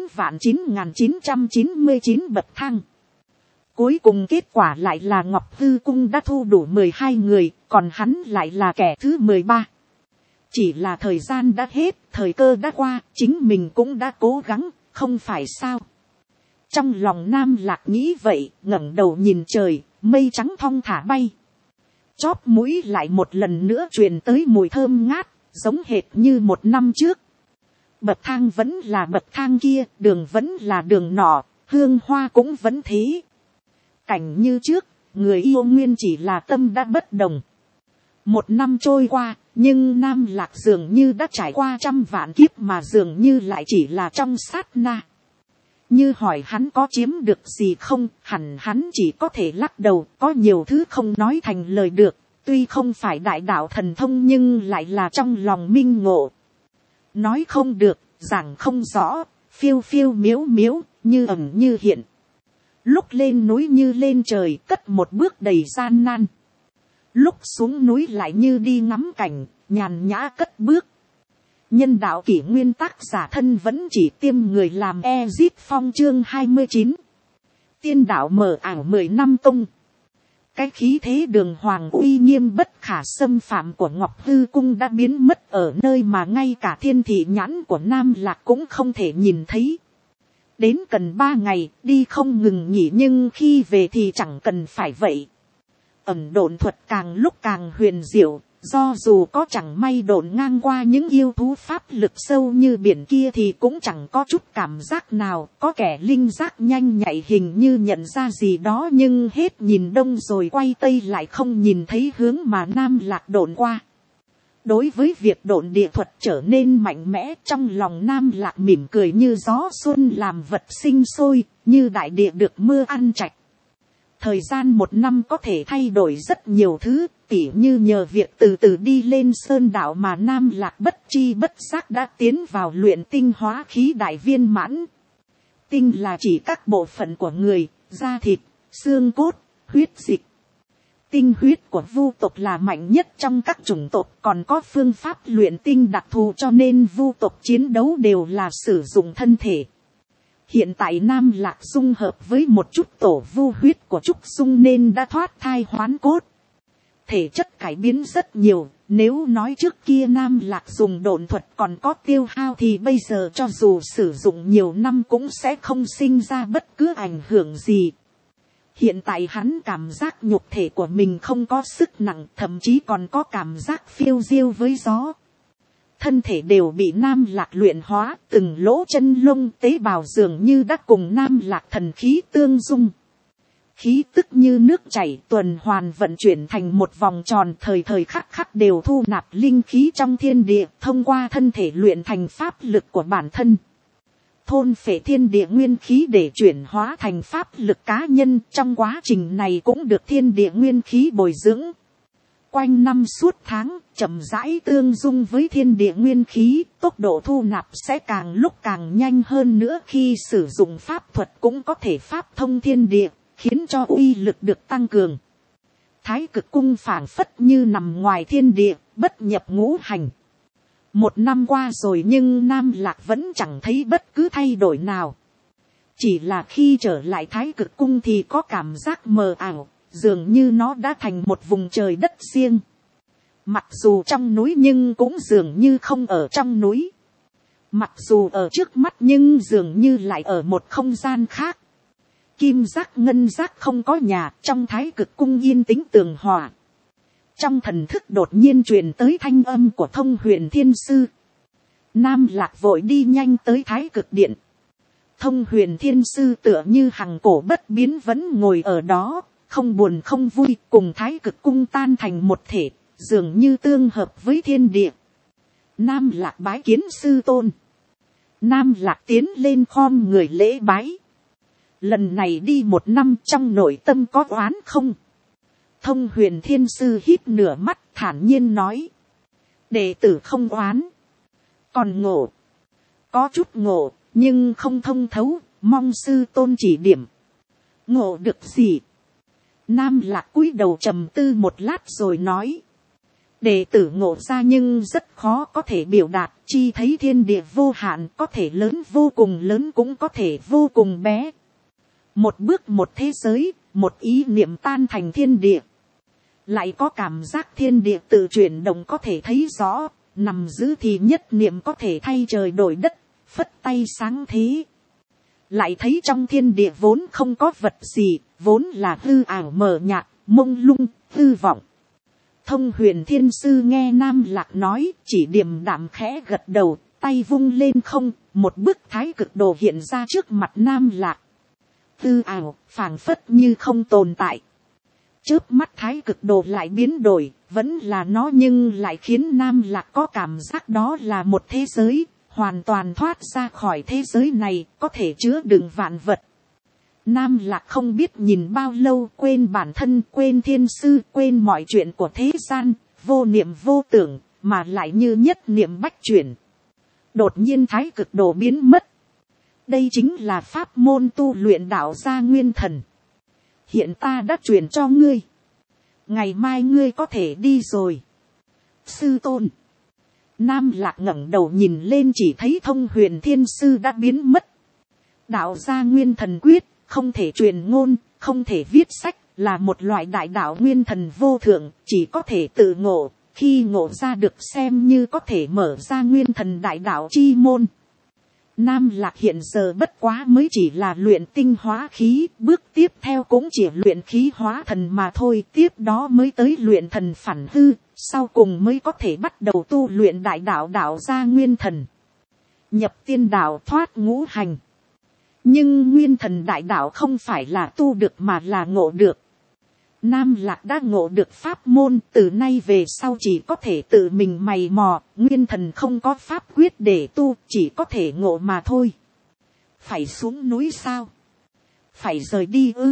9.999 bậc thang. Cuối cùng kết quả lại là Ngọc Hư Cung đã thu đủ 12 người, còn hắn lại là kẻ thứ 13. Chỉ là thời gian đã hết, thời cơ đã qua, chính mình cũng đã cố gắng, không phải sao. Trong lòng Nam Lạc nghĩ vậy, ngẩng đầu nhìn trời, mây trắng thong thả bay. Chóp mũi lại một lần nữa truyền tới mùi thơm ngát, giống hệt như 1 năm trước. Bậc thang vẫn là bậc thang kia, đường vẫn là đường nọ, hương hoa cũng vẫn thế. Cảnh như trước, người yêu nguyên chỉ là tâm đã bất đồng. 1 năm trôi qua, nhưng Nam Lạc dường như đã trải qua trăm vạn kiếp mà dường như lại chỉ là trong sát na. Như hỏi hắn có chiếm được gì không, hẳn hắn chỉ có thể lắc đầu, có nhiều thứ không nói thành lời được, tuy không phải đại đạo thần thông nhưng lại là trong lòng minh ngộ. Nói không được, giảng không rõ, phiêu phiêu miếu miếu, như ẩn như hiện. Lúc lên núi như lên trời, cất một bước đầy gian nan. Lúc xuống núi lại như đi ngắm cảnh, nhàn nhã cất bước. Nhân đạo kỷ nguyên tác giả thân vẫn chỉ tiêm người làm Ezit Phong chương 29. Tiên đạo mở ảo 10 năm tung. Cái khí thế đường hoàng uy nghiêm bất khả xâm phạm của Ngọc Hư Cung đã biến mất ở nơi mà ngay cả thiên thị nhãn của Nam Lạc cũng không thể nhìn thấy. Đến cần 3 ngày, đi không ngừng nghỉ nhưng khi về thì chẳng cần phải vậy. Ẩn độn thuật càng lúc càng huyền diệu, do dù có chẳng may độn ngang qua những yêu thú pháp lực sâu như biển kia thì cũng chẳng có chút cảm giác nào. Có kẻ linh giác nhanh nhạy hình như nhận ra gì đó nhưng hết nhìn đông rồi quay tây lại không nhìn thấy hướng mà Nam Lạc độn qua. Đối với việc độn địa thuật trở nên mạnh mẽ, trong lòng Nam Lạc mỉm cười như gió xuân làm vật sinh sôi, như đại địa được mưa ăn trạch. Thời gian 1 năm có thể thay đổi rất nhiều thứ, tỉ như nhờ việc từ từ đi lên sơn đạo mà Nam Lạc bất chi bất giác đã tiến vào luyện tinh hóa khí đại viên mãn. Tinh là chỉ các bộ phận của người, da thịt, xương cốt, huyết dịch. Tinh huyết của vu tộc là mạnh nhất trong các chủng tộc, còn có phương pháp luyện tinh đặc thù cho nên vu tộc chiến đấu đều là sử dụng thân thể. Hiện tại Nam Lạc dung hợp với một chút tổ vu huyết của Trúc Dung nên đã thoát thai hoán cốt. Thể chất cải biến rất nhiều, nếu nói trước kia Nam Lạc dùng độn thuật còn có tiêu hao thì bây giờ cho dù sử dụng nhiều năm cũng sẽ không sinh ra bất cứ ảnh hưởng gì. Hiện tại hắn cảm giác nhục thể của mình không có sức nặng, thậm chí còn có cảm giác phiêu diêu với gió. Thân thể đều bị Nam Lạc luyện hóa, từng lỗ chân lông tế bào dường như đã cùng Nam Lạc thần khí tương dung. Khí tức như nước chảy tuần hoàn vận chuyển thành một vòng tròn, thời thời khắc khắc đều thu nạp linh khí trong thiên địa, thông qua thân thể luyện thành pháp lực của bản thân. Thôn phệ thiên địa nguyên khí để chuyển hóa thành pháp lực cá nhân, trong quá trình này cũng được thiên địa nguyên khí bồi dưỡng. Quanh năm suốt tháng, chậm rãi tương dung với thiên địa nguyên khí, tốc độ thu nạp sẽ càng lúc càng nhanh hơn nữa, khi sử dụng pháp thuật cũng có thể pháp thông thiên địa, khiến cho uy lực được tăng cường. Thái Cực Cung phảng phất như nằm ngoài thiên địa, bất nhập ngũ hành. 1 năm qua rồi nhưng Nam Lạc vẫn chẳng thấy bất cứ thay đổi nào. Chỉ là khi trở lại Thái Cực Cung thì có cảm giác mờ ảo, dường như nó đã thành một vùng trời đất riêng. Mặc dù trong núi nhưng cũng dường như không ở trong núi. Mặc dù ở trước mắt nhưng dường như lại ở một không gian khác. Kim giác ngân giác không có nhà, trong Thái Cực Cung yên tĩnh tường hòa. Trong thần thức đột nhiên truyền tới thanh âm của Thông Huyền Thiên Sư. Nam Lạc vội đi nhanh tới Thái Cực Điện. Thông Huyền Thiên Sư tựa như hằng cổ bất biến vẫn ngồi ở đó, không buồn không vui, cùng Thái Cực Cung tan thành một thể, dường như tương hợp với thiên địa. Nam Lạc bái kiến sư tôn. Nam Lạc tiến lên khom người lễ bái. Lần này đi 1 năm trong nội tâm có oán không? Thông Huyền Thiên Sư híp nửa mắt thản nhiên nói. Đệ tử không oán. Còn ngộ. Có chút ngộ, nhưng không thông thấu, mong sư tôn chỉ điểm. Ngộ được gì? Nam Lạc cúi đầu trầm tư một lát rồi nói. Đệ tử ngộ ra nhưng rất khó có thể biểu đạt, chi thấy thiên địa vô hạn, có thể lớn vô cùng lớn cũng có thể vô cùng bé. Một bước một thế giới, một ý niệm tan thành thiên địa. Lại có cảm giác thiên địa tự chuyển động có thể thấy rõ, nằm giữ thì nhất niệm có thể thay trời đổi đất, phất tay sáng thế. Lại thấy trong thiên địa vốn không có vật gì, vốn là hư ảo mờ nhạt, mông lung, hư vọng. Thông Huyền Thiên Sư nghe Nam Lạc nói, chỉ điềm đạm khẽ gật đầu, tay vung lên không, một bức thái cực đồ hiện ra trước mặt Nam Lạc. Hư ảo, phảng phất như không tồn tại. Chớp mắt thái cực đồ lại biến đổi, vẫn là nó nhưng lại khiến Nam Lạc có cảm giác đó là một thế giới, hoàn toàn thoát ra khỏi thế giới này, có thể chứa đựng vạn vật. Nam Lạc không biết nhìn bao lâu, quên bản thân, quên thiên sư, quên mọi chuyện của thế gian, vô niệm vô tưởng, mà lại như nhất niệm bách chuyển. Đột nhiên thái cực đồ biến mất. Đây chính là pháp môn tu luyện đạo gia nguyên thần. Hiện ta đã truyền cho ngươi. Ngày mai ngươi có thể đi rồi. Sư tôn. Nam Lạc ngẩng đầu nhìn lên chỉ thấy Thông Huyền Thiên Sư đã biến mất. Đạo gia nguyên thần quyết, không thể truyền ngôn, không thể viết sách, là một loại đại đạo nguyên thần vô thượng, chỉ có thể tự ngộ, khi ngộ ra được xem như có thể mở ra nguyên thần đại đạo chi môn. Nam Lạc hiện giờ bất quá mới chỉ là luyện tinh hóa khí, bước tiếp theo cũng chỉ luyện khí hóa thần mà thôi, tiếp đó mới tới luyện thần phản hư, sau cùng mới có thể bắt đầu tu luyện đại đạo đạo gia nguyên thần. Nhập tiên đạo thoát ngũ hành. Nhưng nguyên thần đại đạo không phải là tu được mà là ngộ được. Nam Lạc đã ngộ được pháp môn, từ nay về sau chỉ có thể tự mình mày mò, nguyên thần không có pháp quyết để tu, chỉ có thể ngộ mà thôi. Phải xuống núi sao? Phải rời đi ư?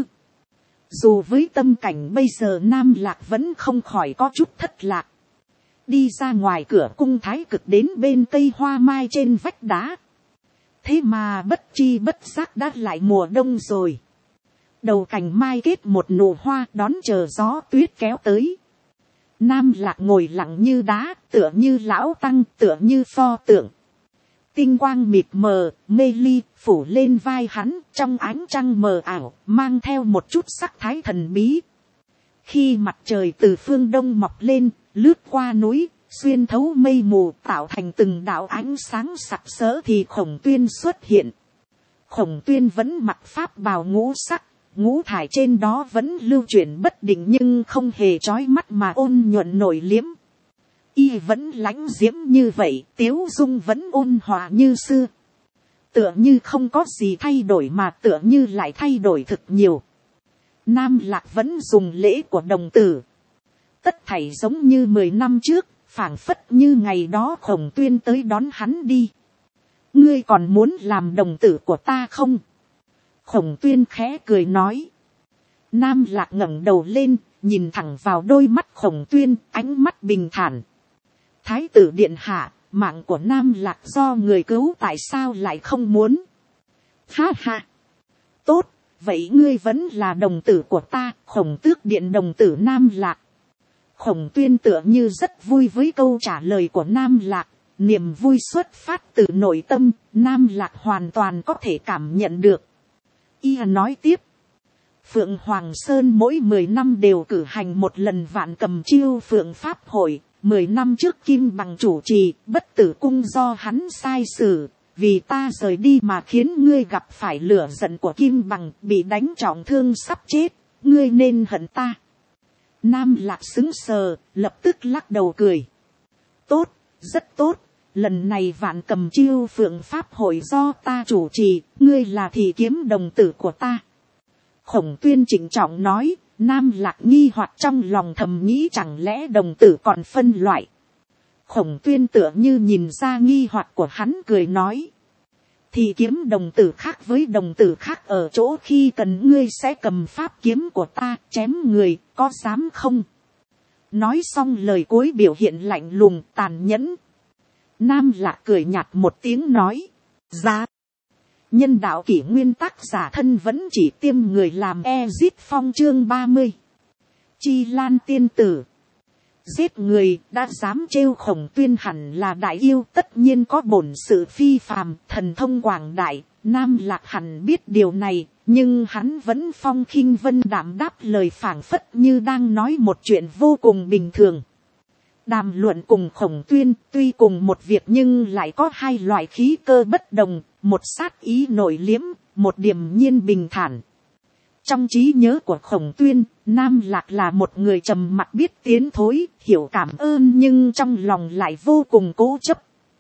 Dù với tâm cảnh bây giờ Nam Lạc vẫn không khỏi có chút thất lạc. Đi ra ngoài cửa cung Thái Cực đến bên cây hoa mai trên vách đá. Thế mà bất chi bất giác đã lại mùa đông rồi. Đầu cành mai kết một nụ hoa đón chờ gió tuyết kéo tới. Nam Lạc ngồi lặng như đá, tựa như lão tăng, tựa như pho tượng. Tinh quang mịt mờ, mê ly, phủ lên vai hắn, trong ánh trăng mờ ảo, mang theo một chút sắc thái thần bí. Khi mặt trời từ phương đông mọc lên, lướt qua núi, xuyên thấu mây mù, tạo thành từng đạo ánh sáng sặc sỡ thì Khổng Tuyên xuất hiện. Khổng Tuyên vẫn mặc pháp bào ngũ sắc, ngũ thải trên đó vẫn lưu chuyển bất định nhưng không hề chói mắt mà ôn nhuận nổi liếm. Y vẫn lãnh diễm như vậy, tiếu dung vẫn ôn hòa như xưa. Tựa như không có gì thay đổi mà tựa như lại thay đổi thực nhiều. Nam Lạc vẫn dùng lễ của đồng tử. Tất thảy giống như 10 năm trước, phảng phất như ngày đó Khổng Tuyên tới đón hắn đi. Ngươi còn muốn làm đồng tử của ta không? Khổng Tuyên khẽ cười nói. Nam Lạc ngẩng đầu lên, nhìn thẳng vào đôi mắt Khổng Tuyên, ánh mắt bình thản. Thái tử điện hạ, mạng của Nam Lạc do người cứu tại sao lại không muốn? Ha ha! Tốt, vậy ngươi vẫn là đồng tử của ta, Khổng Tước điện đồng tử Nam Lạc. Khổng Tuyên tựa như rất vui với câu trả lời của Nam Lạc, niềm vui xuất phát từ nội tâm, Nam Lạc hoàn toàn có thể cảm nhận được. Y nói tiếp, Phượng Hoàng Sơn mỗi 10 năm đều cử hành một lần Vạn Cầm Chiêu Phượng Pháp Hội, 10 năm trước Kim Bằng chủ trì, Bất Tử Cung do hắn sai xử, vì ta rời đi mà khiến ngươi gặp phải lửa giận của Kim Bằng, bị đánh trọng thương sắp chết, ngươi nên hận ta. Nam Lạc sững sờ, lập tức lắc đầu cười. Tốt, rất tốt, lần này Vạn Cầm Chiêu Phượng Pháp Hội do ta chủ trì, ngươi là thị kiếm đồng tử của ta. Khổng Tuyên trịnh trọng nói. Nam Lạc nghi hoặc trong lòng thầm nghĩ chẳng lẽ đồng tử còn phân loại. Khổng Tuyên tựa như nhìn ra nghi hoặc của hắn cười nói. Thì kiếm đồng tử khác với đồng tử khác ở chỗ khi cần ngươi sẽ cầm pháp kiếm của ta chém người, có dám không? Nói xong lời cuối biểu hiện lạnh lùng tàn nhẫn. Nam Lạc cười nhạt một tiếng nói. Dạ. Nhân đạo kỷ nguyên tác giả thân vẫn chỉ tiêm người làm Ezit Phong chương 30. Chi Lan tiên tử. Giết người đã dám trêu Khổng Tuyên hẳn là đại yêu, tất nhiên có bổn sự phi phàm, thần thông quảng đại. Nam Lạc hẳn biết điều này, nhưng hắn vẫn phong khinh vân đạm đáp lời phảng phất như đang nói một chuyện vô cùng bình thường. Đàm luận cùng Khổng Tuyên tuy cùng một việc nhưng lại có hai loại khí cơ bất đồng, một sát ý nội liếm, một điềm nhiên bình thản. Trong trí nhớ của Khổng Tuyên, Nam Lạc là một người trầm mặc biết tiến thối, hiểu cảm ơn nhưng trong lòng lại vô cùng cố chấp.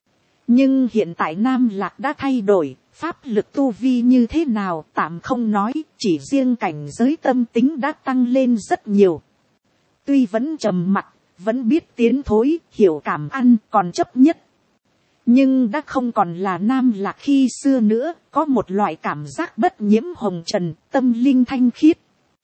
Nhưng hiện tại Nam Lạc đã thay đổi, pháp lực tu vi như thế nào tạm không nói, chỉ riêng cảnh giới tâm tính đã tăng lên rất nhiều. Tuy vẫn trầm mặc, vẫn biết tiến thối, hiểu cảm ăn, còn chấp nhất. Nhưng đã không còn là Nam Lạc khi xưa nữa, có một loại cảm giác bất nhiễm hồng trần, tâm linh thanh khiết.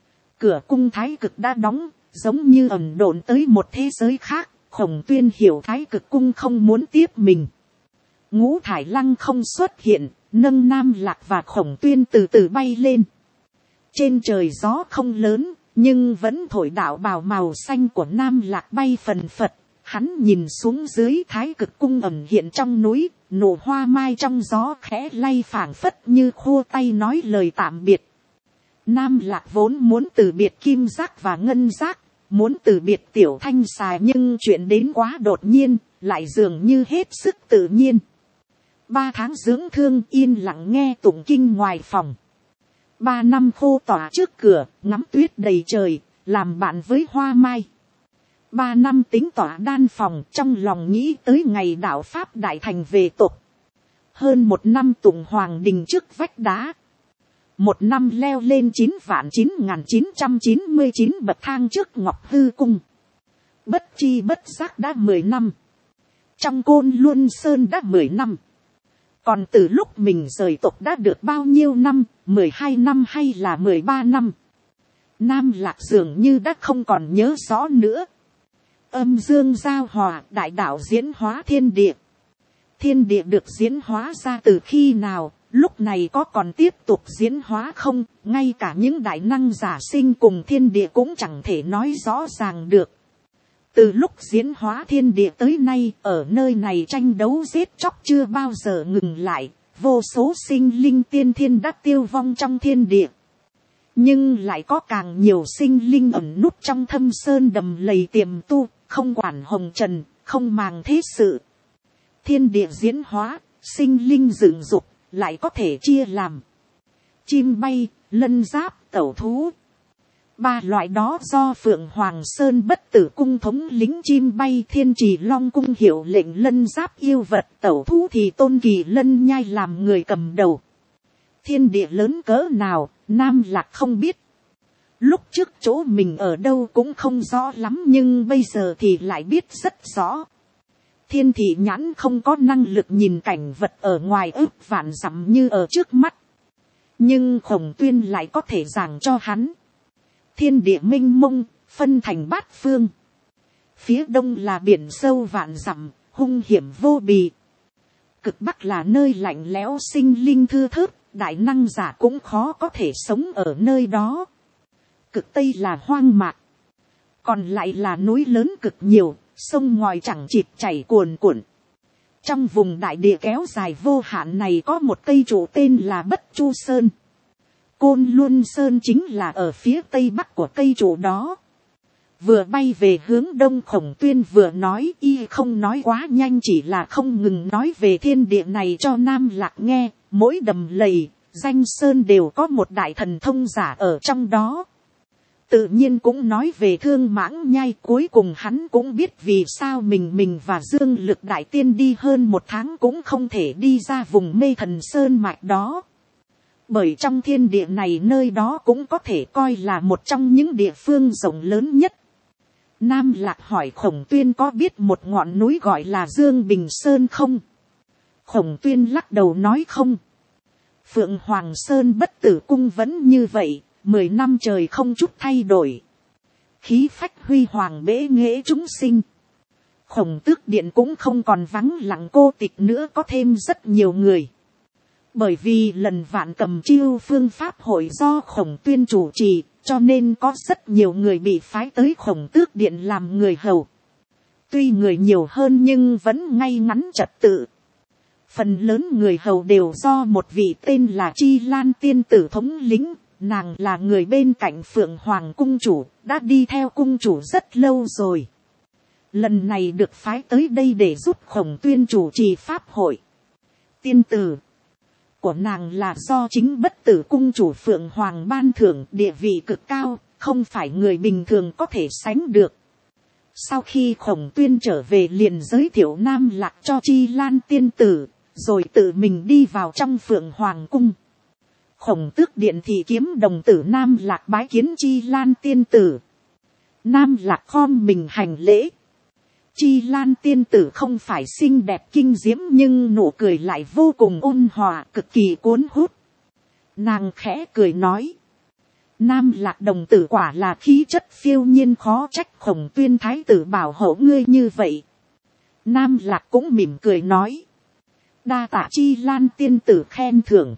Cửa cung Thái Cực đã đóng, giống như ẩn độn tới một thế giới khác, Khổng Tuyên hiểu Thái Cực cung không muốn tiếp mình. Ngũ Thải Lăng không xuất hiện, nâng Nam Lạc và Khổng Tuyên từ từ bay lên. Trên trời gió không lớn, nhưng vẫn thổi đạo bào màu xanh của Nam Lạc bay phần phật. Hắn nhìn xuống dưới Thái Cực cung ẩn hiện trong núi, nụ hoa mai trong gió khẽ lay phảng phất như khô tay nói lời tạm biệt. Nam Lạc vốn muốn từ biệt Kim Giác và Ngân Giác, muốn từ biệt Tiểu Thanh Xà, nhưng chuyện đến quá đột nhiên, lại dường như hết sức tự nhiên. 3 tháng dưỡng thương yên lặng nghe tụng kinh ngoài phòng. 3 năm khô tỏa trước cửa, ngắm tuyết đầy trời, làm bạn với hoa mai. 3 năm tính tỏa đan phòng, trong lòng nghĩ tới ngày đạo Pháp đại thành về tục. Hơn 1 năm tụng hoàng đình trước vách đá. 1 năm leo lên 9.999 bậc thang trước Ngọc Hư cung. Bất chi bất giác đã 10 năm. Trong Côn Luân Sơn đã 10 năm. Còn từ lúc mình rời tộc đã được bao nhiêu năm, 12 năm hay là 13 năm? Nam Lạc dường như đã không còn nhớ rõ nữa. Âm dương giao hòa, đại đạo diễn hóa thiên địa. Thiên địa được diễn hóa ra từ khi nào, lúc này có còn tiếp tục diễn hóa không? Ngay cả những đại năng giả sinh cùng thiên địa cũng chẳng thể nói rõ ràng được. Từ lúc diễn hóa thiên địa tới nay, ở nơi này tranh đấu giết chóc chưa bao giờ ngừng lại, vô số sinh linh tiên thiên đã tiêu vong trong thiên địa. Nhưng lại có càng nhiều sinh linh ẩn núp trong thâm sơn đầm lầy tiềm tu, không quản hồng trần, không màng thế sự. Thiên địa diễn hóa, sinh linh dựng dục, lại có thể chia làm chim bay, lân giáp, tẩu thú. 3 loại đó do Phượng Hoàng Sơn Bất Tử cung thống lĩnh chim bay, Thiên Trì Long cung hiệu lệnh lân giáp yêu vật, tẩu thú thì Tôn Kỳ Lân Nhai làm người cầm đầu. Thiên địa lớn cỡ nào, Nam Lạc không biết. Lúc trước chỗ mình ở đâu cũng không rõ lắm, nhưng bây giờ thì lại biết rất rõ. Thiên thị nhãn không có năng lực nhìn cảnh vật ở ngoài ức vạn dặm như ở trước mắt. Nhưng Khổng Tuyên lại có thể giảng cho hắn. Thiên địa mênh mông, phân thành 8 phương. Phía đông là biển sâu vạn dặm, hung hiểm vô bì. Cực bắc là nơi lạnh lẽo sinh linh thưa thớt, đại năng giả cũng khó có thể sống ở nơi đó. Cực tây là hoang mạc. Còn lại là núi lớn cực nhiều, sông ngòi chẳng chịt chảy cuồn cuộn. Trong vùng đại địa kéo dài vô hạn này có một cây trụ tên là Bất Chu Sơn. Côn Luân Sơn chính là ở phía tây bắc của cây trụ đó. Vừa bay về hướng đông, Khổng Tuyên vừa nói, y không nói quá nhanh, chỉ là không ngừng nói về thiên địa này cho Nam Lạc nghe. Mỗi đầm lầy, danh sơn đều có một đại thần thông giả ở trong đó. Tự nhiên cũng nói về Thương Mãng Nhai. Cuối cùng hắn cũng biết vì sao mình và Dương Lực đại tiên đi hơn 1 tháng cũng không thể đi ra vùng Mê Thần Sơn mạch đó. Bởi trong thiên địa này nơi đó cũng có thể coi là một trong những địa phương rộng lớn nhất. Nam Lạc hỏi Khổng Tuyên có biết một ngọn núi gọi là Dương Bình Sơn không? Khổng Tuyên lắc đầu nói không. Phượng Hoàng Sơn Bất Tử cung vẫn như vậy, 10 năm trời không chút thay đổi. Khí phách huy hoàng bế nghệ chúng sinh. Khổng Tước điện cũng không còn vắng lặng cô tịch nữa, có thêm rất nhiều người. Bởi vì lần Vạn Cầm Chiêu phương pháp hội do Khổng Tuyên chủ trì, cho nên có rất nhiều người bị phái tới Khổng Tước điện làm người hầu. Tuy người nhiều hơn nhưng vẫn ngay ngắn trật tự. Phần lớn người hầu đều do một vị tên là Chi Lan tiên tử thống lĩnh. Nàng là người bên cạnh Phượng Hoàng cung chủ, đã đi theo cung chủ rất lâu rồi. Lần này được phái tới đây để giúp Khổng Tuyên chủ trì pháp hội. Tiên tử của nàng là do chính Bất Tử cung chủ Phượng Hoàng ban thưởng, địa vị cực cao, không phải người bình thường có thể sánh được. Sau khi Khổng Tuyên trở về liền giới thiệu Nam Lạc cho Chi Lan tiên tử, rồi tự mình đi vào trong Phượng Hoàng cung. Khổng Tước điện thị kiếm đồng tử Nam Lạc bái kiến Chi Lan tiên tử. Nam Lạc khom mình hành lễ. Chi Lan tiên tử không phải xinh đẹp kinh diễm, nhưng nụ cười lại vô cùng ôn hòa, cực kỳ cuốn hút. Nàng khẽ cười nói. Nam Lạc đồng tử quả là khí chất phiêu nhiên, khó trách Khổng Tuyên thái tử bảo hộ ngươi như vậy. Nam Lạc cũng mỉm cười nói. Đa tạ Chi Lan tiên tử khen thưởng.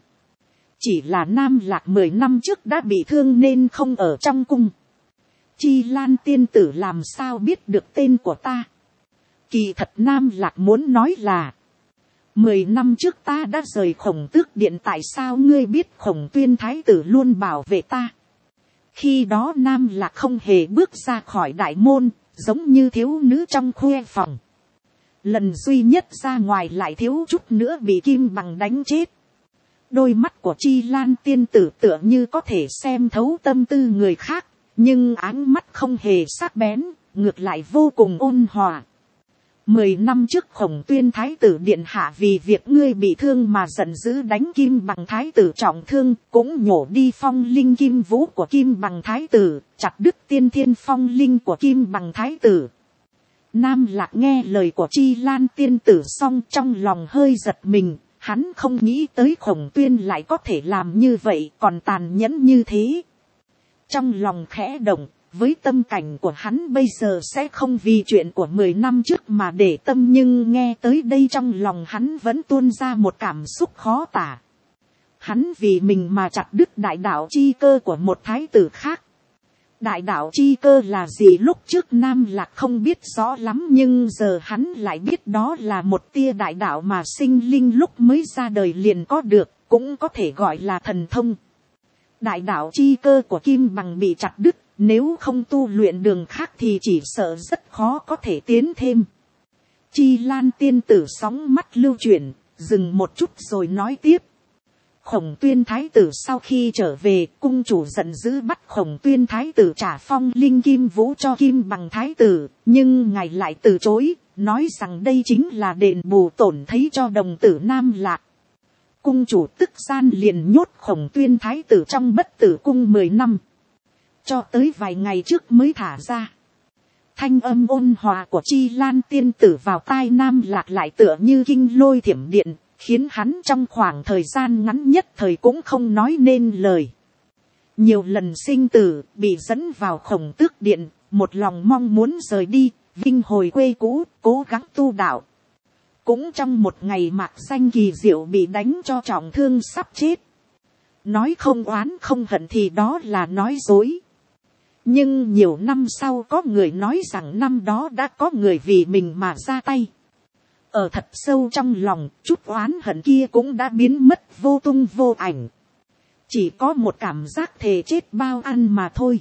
Chỉ là Nam Lạc 10 năm trước đã bị thương nên không ở trong cung. Chi Lan tiên tử làm sao biết được tên của ta? Kỳ thật Nam Lạc muốn nói là 10 năm trước ta đã rời Khổng Tước Điện, tại sao ngươi biết Khổng Tuyên thái tử luôn bảo vệ ta? Khi đó Nam Lạc không hề bước ra khỏi đại môn, giống như thiếu nữ trong khuê phòng. Lần duy nhất ra ngoài lại thiếu chút nữa bị kim bằng đánh chết. Đôi mắt của Chi Lan tiên tử tựa như có thể xem thấu tâm tư người khác, nhưng áng mắt không hề sắc bén, ngược lại vô cùng ôn hòa. 10 năm trước Khổng Tuyên thái tử điện hạ vì việc ngươi bị thương mà giận dữ đánh kim bằng thái tử trọng thương, cũng nhổ đi phong linh kim vũ của kim bằng thái tử, chặt đứt tiên thiên phong linh của kim bằng thái tử. Nam Lạc nghe lời của Chi Lan tiên tử xong trong lòng hơi giật mình, hắn không nghĩ tới Khổng Tuyên lại có thể làm như vậy, còn tàn nhẫn như thế. Trong lòng khẽ động, với tâm cảnh của hắn bây giờ sẽ không vì chuyện của 10 năm trước mà để tâm, nhưng nghe tới đây trong lòng hắn vẫn tuôn ra một cảm xúc khó tả. Hắn vì mình mà chặt đứt đại đạo chi cơ của một thái tử khác. Đại đạo chi cơ là gì lúc trước Nam Lạc không biết rõ lắm, nhưng giờ hắn lại biết đó là một tia đại đạo mà sinh linh lúc mới ra đời liền có được, cũng có thể gọi là thần thông. Đại đạo chi cơ của kim bằng bị chặt đứt, nếu không tu luyện đường khác thì chỉ sợ rất khó có thể tiến thêm. Chi Lan tiên tử sóng mắt lưu chuyển, dừng một chút rồi nói tiếp. Khổng Tuyên thái tử sau khi trở về, cung chủ giận dữ bắt Khổng Tuyên thái tử trả phong linh kim vũ cho kim bằng thái tử, nhưng ngài lại từ chối, nói rằng đây chính là đền bù tổn thấy cho đồng tử Nam Lạc. Cung chủ tức gian liền nhốt Khổng Tuyên thái tử trong Bất Tử cung 10 năm. Cho tới vài ngày trước mới thả ra. Thanh âm ôn hòa của Chi Lan tiên tử vào tai Nam Lạc lại tựa như kinh lôi thiểm điện, khiến hắn trong khoảng thời gian ngắn nhất thời cũng không nói nên lời. Nhiều lần sinh tử, bị dẫn vào Khổng Tước Điện, một lòng mong muốn rời đi, vinh hồi quê cũ, cố gắng tu đạo. Cũng trong một ngày mạc danh kỳ diệu bị đánh cho trọng thương sắp chết. Nói không oán không hận thì đó là nói dối. Nhưng nhiều năm sau có người nói rằng năm đó đã có người vì mình mà ra tay. Ở thật sâu trong lòng, chút oán hận kia cũng đã biến mất vô tung vô ảnh. Chỉ có một cảm giác thề chết bao ăn mà thôi.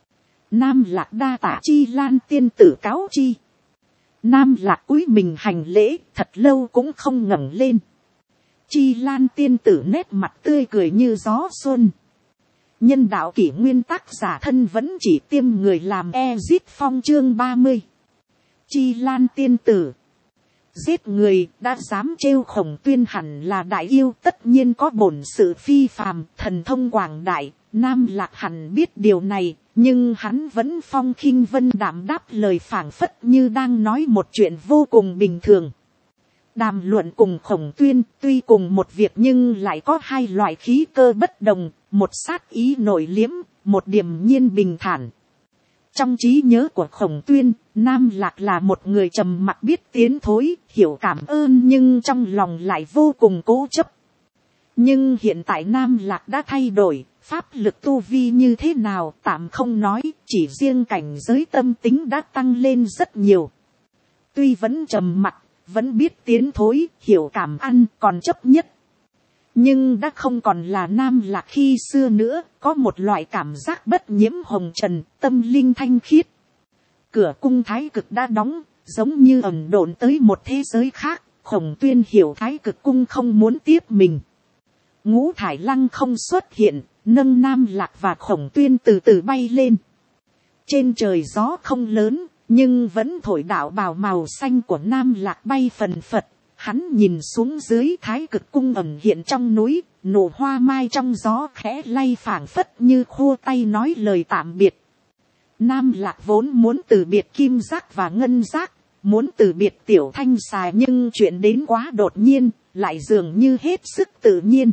Nam Lạc đa tạ Chi Lan tiên tử cáo chi. Nam Lạc cúi mình hành lễ, thật lâu cũng không ngẩng lên. Chi Lan tiên tử nét mặt tươi cười như gió xuân. Nhân đạo kỷ nguyên tác giả thân vẫn chỉ tiêm người làm Exit Phong chương 30. Chi Lan tiên tử. Giết người đã dám trêu Khổng Tuyên hẳn là đại yêu, tất nhiên có bổn sự phi phàm, thần thông quảng đại. Nam Lạc hẳn biết điều này, nhưng hắn vẫn phong khinh vân đạm đáp lời phảng phất như đang nói một chuyện vô cùng bình thường. Đàm luận cùng Khổng Tuyên tuy cùng một việc nhưng lại có hai loại khí cơ bất đồng, một sát ý nội liếm, một điềm nhiên bình thản. Trong trí nhớ của Khổng Tuyên, Nam Lạc là một người trầm mặc biết tiến thối, hiểu cảm ơn nhưng trong lòng lại vô cùng cố chấp. Nhưng hiện tại Nam Lạc đã thay đổi, pháp lực tu vi như thế nào tạm không nói, chỉ riêng cảnh giới tâm tính đã tăng lên rất nhiều. Tuy vẫn trầm mặc, vẫn biết tiến thối, hiểu cảm ăn còn chấp nhất. Nhưng đã không còn là Nam Lạc khi xưa nữa, có một loại cảm giác bất nhiễm hồng trần, tâm linh thanh khiết. Cửa cung Thái Cực đã đóng, giống như ẩn độn tới một thế giới khác, Khổng Tuyên hiểu Thái Cực cung không muốn tiếp mình. Ngũ thải lăng không xuất hiện, nâng Nam Lạc và Khổng Tuyên từ từ bay lên. Trên trời gió không lớn, nhưng vẫn thổi đạo bào màu xanh của Nam Lạc bay phần phật. Hắn nhìn xuống dưới Thái Cực cung ẩn hiện trong núi, nụ hoa mai trong gió khẽ lay phảng phất như khô tay nói lời tạm biệt. Nam Lạc vốn muốn từ biệt kim giác và ngân giác, muốn từ biệt tiểu thanh xà, nhưng chuyện đến quá đột nhiên, lại dường như hết sức tự nhiên.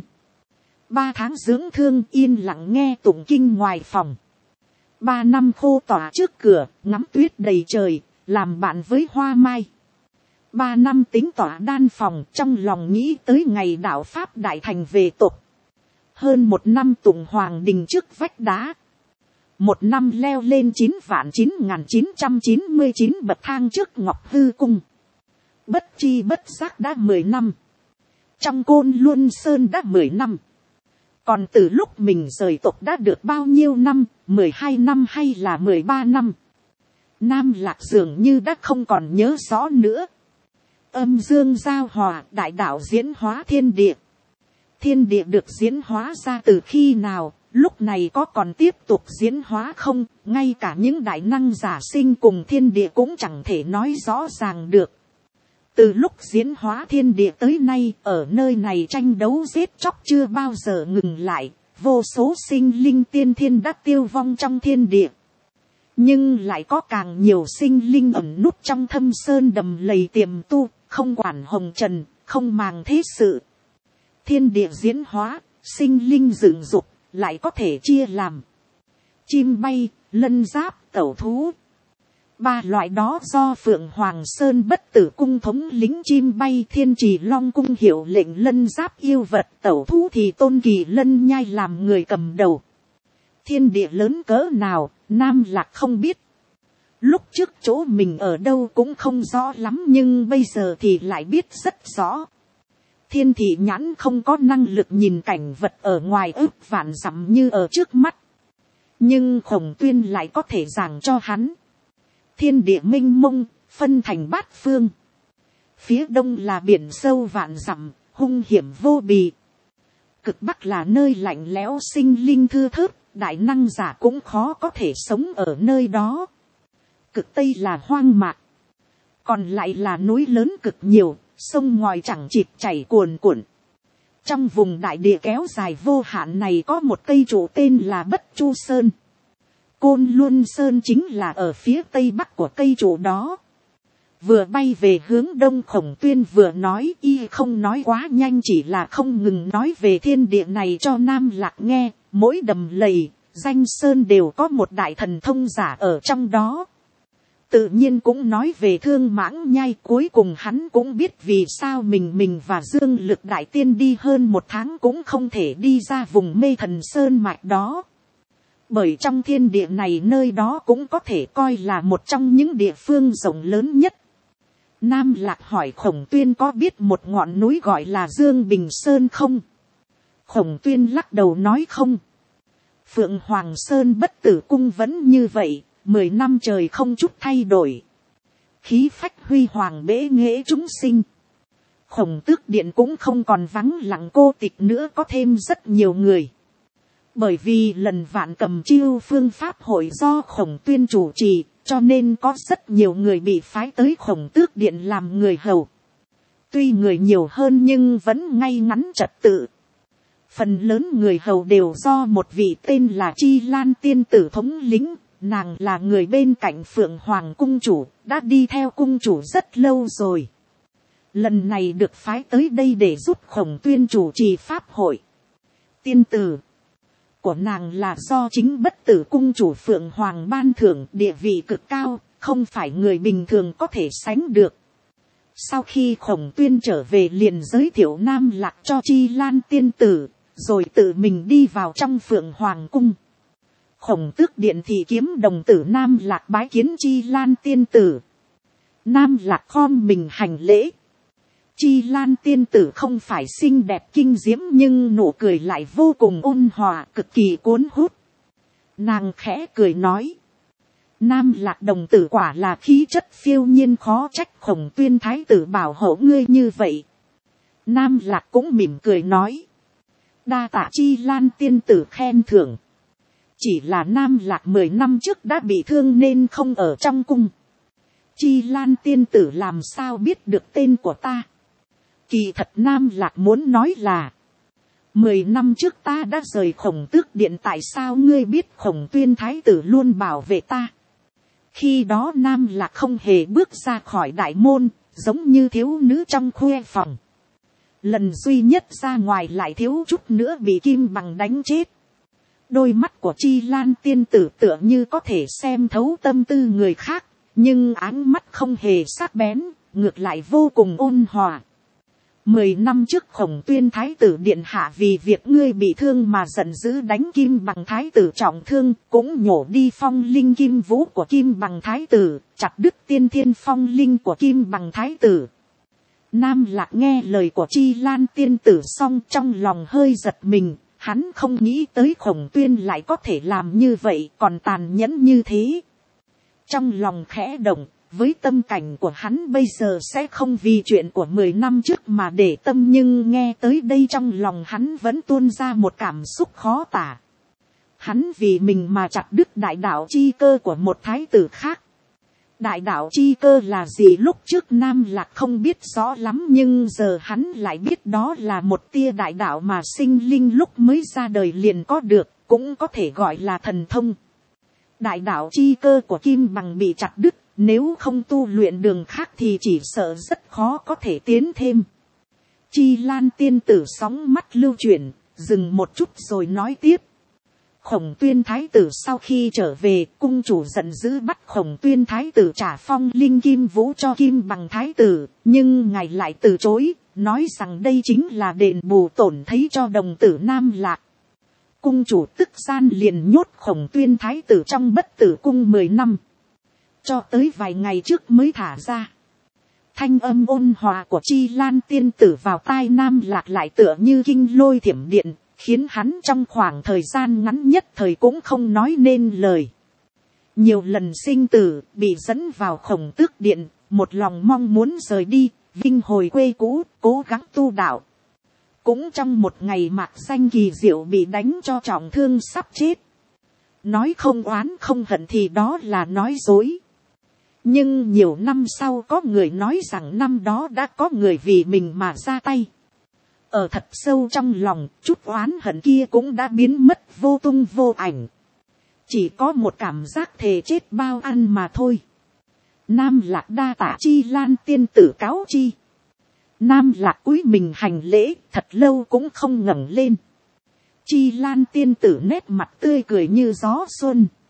3 tháng dưỡng thương yên lặng nghe tụng kinh ngoài phòng. 3 năm khô tỏa trước cửa, ngắm tuyết đầy trời, làm bạn với hoa mai. 3 năm tính tỏa đan phòng, trong lòng nghĩ tới ngày đạo Pháp đại thành về tục. Hơn 1 năm tụng hoàng đình trước vách đá. 1 năm leo lên 9.999 bậc thang trước Ngọc Hư Cung. Bất chi bất giác đã 10 năm. Trong Côn Luân Sơn đã 10 năm. Còn từ lúc mình rời tộc đã được bao nhiêu năm, 12 năm hay là 13 năm. Nam Lạc dường như đã không còn nhớ rõ nữa. Âm dương giao hòa, đại đạo diễn hóa thiên địa. Thiên địa được diễn hóa ra từ khi nào, lúc này có còn tiếp tục diễn hóa không, ngay cả những đại năng giả sinh cùng thiên địa cũng chẳng thể nói rõ ràng được. Từ lúc diễn hóa thiên địa tới nay, ở nơi này tranh đấu giết chóc chưa bao giờ ngừng lại, vô số sinh linh tiên thiên đã tiêu vong trong thiên địa. Nhưng lại có càng nhiều sinh linh ẩn nút trong thâm sơn đầm lầy tiềm tu, không quản hồng trần, không màng thế sự. Thiên địa diễn hóa, sinh linh dựng dục, lại có thể chia làm chim bay, lân giáp, tẩu thú. 3 loại đó do Phượng Hoàng Sơn Bất Tử Cung thống lĩnh chim bay, Thiên Trì Long Cung hiệu lệnh lân giáp yêu vật, tẩu thú thì Tôn Kỳ Lân Nhai làm người cầm đầu. Thiên địa lớn cỡ nào, Nam Lạc không biết. Lúc trước chỗ mình ở đâu cũng không rõ lắm, nhưng bây giờ thì lại biết rất rõ. Thiên thị nhãn không có năng lực nhìn cảnh vật ở ngoài ức vạn dặm như ở trước mắt. Nhưng Khổng Tuyên lại có thể giảng cho hắn. Thiên địa mênh mông, phân thành 8 phương. Phía đông là biển sâu vạn dặm, hung hiểm vô bì. Cực bắc là nơi lạnh lẽo sinh linh thưa thớt, đại năng giả cũng khó có thể sống ở nơi đó. Cực tây là hoang mạc. Còn lại là núi lớn cực nhiều, sông ngòi chẳng chịt chảy cuồn cuộn. Trong vùng đại địa kéo dài vô hạn này có một cây trụ tên là Bất Chu Sơn. Côn Luân Sơn chính là ở phía tây bắc của cây trụ đó. Vừa bay về hướng đông, Khổng Tuyên vừa nói, y không nói quá nhanh, chỉ là không ngừng nói về thiên địa này cho Nam Lạc nghe. Mỗi đầm lầy, danh sơn đều có một đại thần thông giả ở trong đó. Tự nhiên cũng nói về Thương Mãng Nhai, cuối cùng hắn cũng biết vì sao mình và Dương Lực đại tiên đi hơn 1 tháng cũng không thể đi ra vùng Mê Thần Sơn mạch đó. Bởi trong thiên địa này nơi đó cũng có thể coi là một trong những địa phương rộng lớn nhất. Nam Lạc hỏi Khổng Tuyên có biết một ngọn núi gọi là Dương Bình Sơn không? Khổng Tuyên lắc đầu nói không. Phượng Hoàng Sơn Bất Tử Cung vẫn như vậy, 10 năm trời không chút thay đổi. Khí phách huy hoàng bế nghệ chúng sinh. Khổng Tước Điện cũng không còn vắng lặng cô tịch nữa, có thêm rất nhiều người. Bởi vì lần Vạn Cầm Chiêu phương pháp hội do Khổng Tuyên chủ trì, cho nên có rất nhiều người bị phái tới Khổng Tước Điện làm người hầu. Tuy người nhiều hơn nhưng vẫn ngay ngắn trật tự. Phần lớn người hầu đều do một vị tên là Chi Lan tiên tử thống lĩnh. Nàng là người bên cạnh Phượng Hoàng cung chủ, đã đi theo cung chủ rất lâu rồi. Lần này được phái tới đây để giúp Khổng Tuyên chủ trì pháp hội. Tiên tử của nàng là do chính Bất Tử cung chủ Phượng Hoàng ban thưởng, địa vị cực cao, không phải người bình thường có thể sánh được. Sau khi Khổng Tuyên trở về liền giới thiệu Nam Lạc cho Chi Lan tiên tử, rồi tự mình đi vào trong Phượng Hoàng cung. Khổng Tước Điện thị kiếm đồng tử Nam Lạc bái kiến Chi Lan tiên tử. Nam Lạc khom mình hành lễ. Chi Lan tiên tử không phải xinh đẹp kinh diễm nhưng nụ cười lại vô cùng ôn hòa, cực kỳ cuốn hút. Nàng khẽ cười nói. Nam Lạc đồng tử quả là khí chất phiêu nhiên, khó trách Khổng Tuyên thái tử bảo hộ ngươi như vậy. Nam Lạc cũng mỉm cười nói. Đa tạ Chi Lan tiên tử khen thưởng. Chỉ là Nam Lạc 10 năm trước đã bị thương nên không ở trong cung. Chi Lan tiên tử làm sao biết được tên của ta? Kỳ thật Nam Lạc muốn nói là 10 năm trước ta đã rời Khổng Tước Điện, tại sao ngươi biết Khổng Tuyên thái tử luôn bảo vệ ta? Khi đó Nam Lạc không hề bước ra khỏi đại môn, giống như thiếu nữ trong khuê phòng. Lần duy nhất ra ngoài lại thiếu chút nữa bị kim bằng đánh chết. Đôi mắt của Chi Lan tiên tử tựa như có thể xem thấu tâm tư người khác, nhưng áng mắt không hề sắc bén, ngược lại vô cùng ôn hòa. 10 năm trước Khổng Tuyên thái tử điện hạ vì việc ngươi bị thương mà giận dữ đánh Kim Bằng thái tử trọng thương, cũng nhổ đi phong linh kim vũ của Kim Bằng thái tử, chặt đứt tiên thiên phong linh của Kim Bằng thái tử. Nam Lạc nghe lời của Chi Lan tiên tử xong trong lòng hơi giật mình, hắn không nghĩ tới Khổng Tuyên lại có thể làm như vậy, còn tàn nhẫn như thế. Trong lòng khẽ động, với tâm cảnh của hắn bây giờ sẽ không vì chuyện của 10 năm trước mà để tâm, nhưng nghe tới đây trong lòng hắn vẫn tuôn ra một cảm xúc khó tả. Hắn vì mình mà chặt đứt đại đạo chi cơ của một thái tử khác. Đại đạo chi cơ là gì lúc trước Nam Lạc không biết rõ lắm, nhưng giờ hắn lại biết đó là một tia đại đạo mà sinh linh lúc mới ra đời liền có được, cũng có thể gọi là thần thông. Đại đạo chi cơ của Kim Bằng bị chặt đứt, nếu không tu luyện đường khác thì chỉ sợ rất khó có thể tiến thêm. Chi Lan tiên tử sóng mắt lưu chuyển, dừng một chút rồi nói tiếp. Khổng Tuyên thái tử sau khi trở về, cung chủ giận dữ bắt Khổng Tuyên thái tử trả phong linh kim vũ cho Kim Bằng thái tử, nhưng ngài lại từ chối, nói rằng đây chính là đền bù tổn thấy cho đồng tử Nam Lạc. Cung chủ tức gian liền nhốt Khổng Tuyên thái tử trong Bất Tử cung 10 năm. Cho tới vài ngày trước mới thả ra. Thanh âm ôn hòa của Chi Lan tiên tử vào tai Nam Lạc lại tựa như kinh lôi thiểm điện, khiến hắn trong khoảng thời gian ngắn nhất thời cũng không nói nên lời. Nhiều lần sinh tử, bị dẫn vào Khổng Tước điện, một lòng mong muốn rời đi, vinh hồi quê cũ, cố gắng tu đạo. Cũng trong một ngày mạc danh kỳ diệu bị đánh cho trọng thương sắp chết. Nói không oán không hận thì đó là nói dối. Nhưng nhiều năm sau có người nói rằng năm đó đã có người vì mình mà ra tay. Ở thật sâu trong lòng, chút oán hận kia cũng đã biến mất vô tung vô ảnh. Chỉ có một cảm giác thề chết bao ăn mà thôi. Nam Lạc đa tạ Chi Lan tiên tử cáo chi. Nam Lạc cúi mình hành lễ, thật lâu cũng không ngẩng lên. Chi Lan tiên tử nét mặt tươi cười như gió xuân.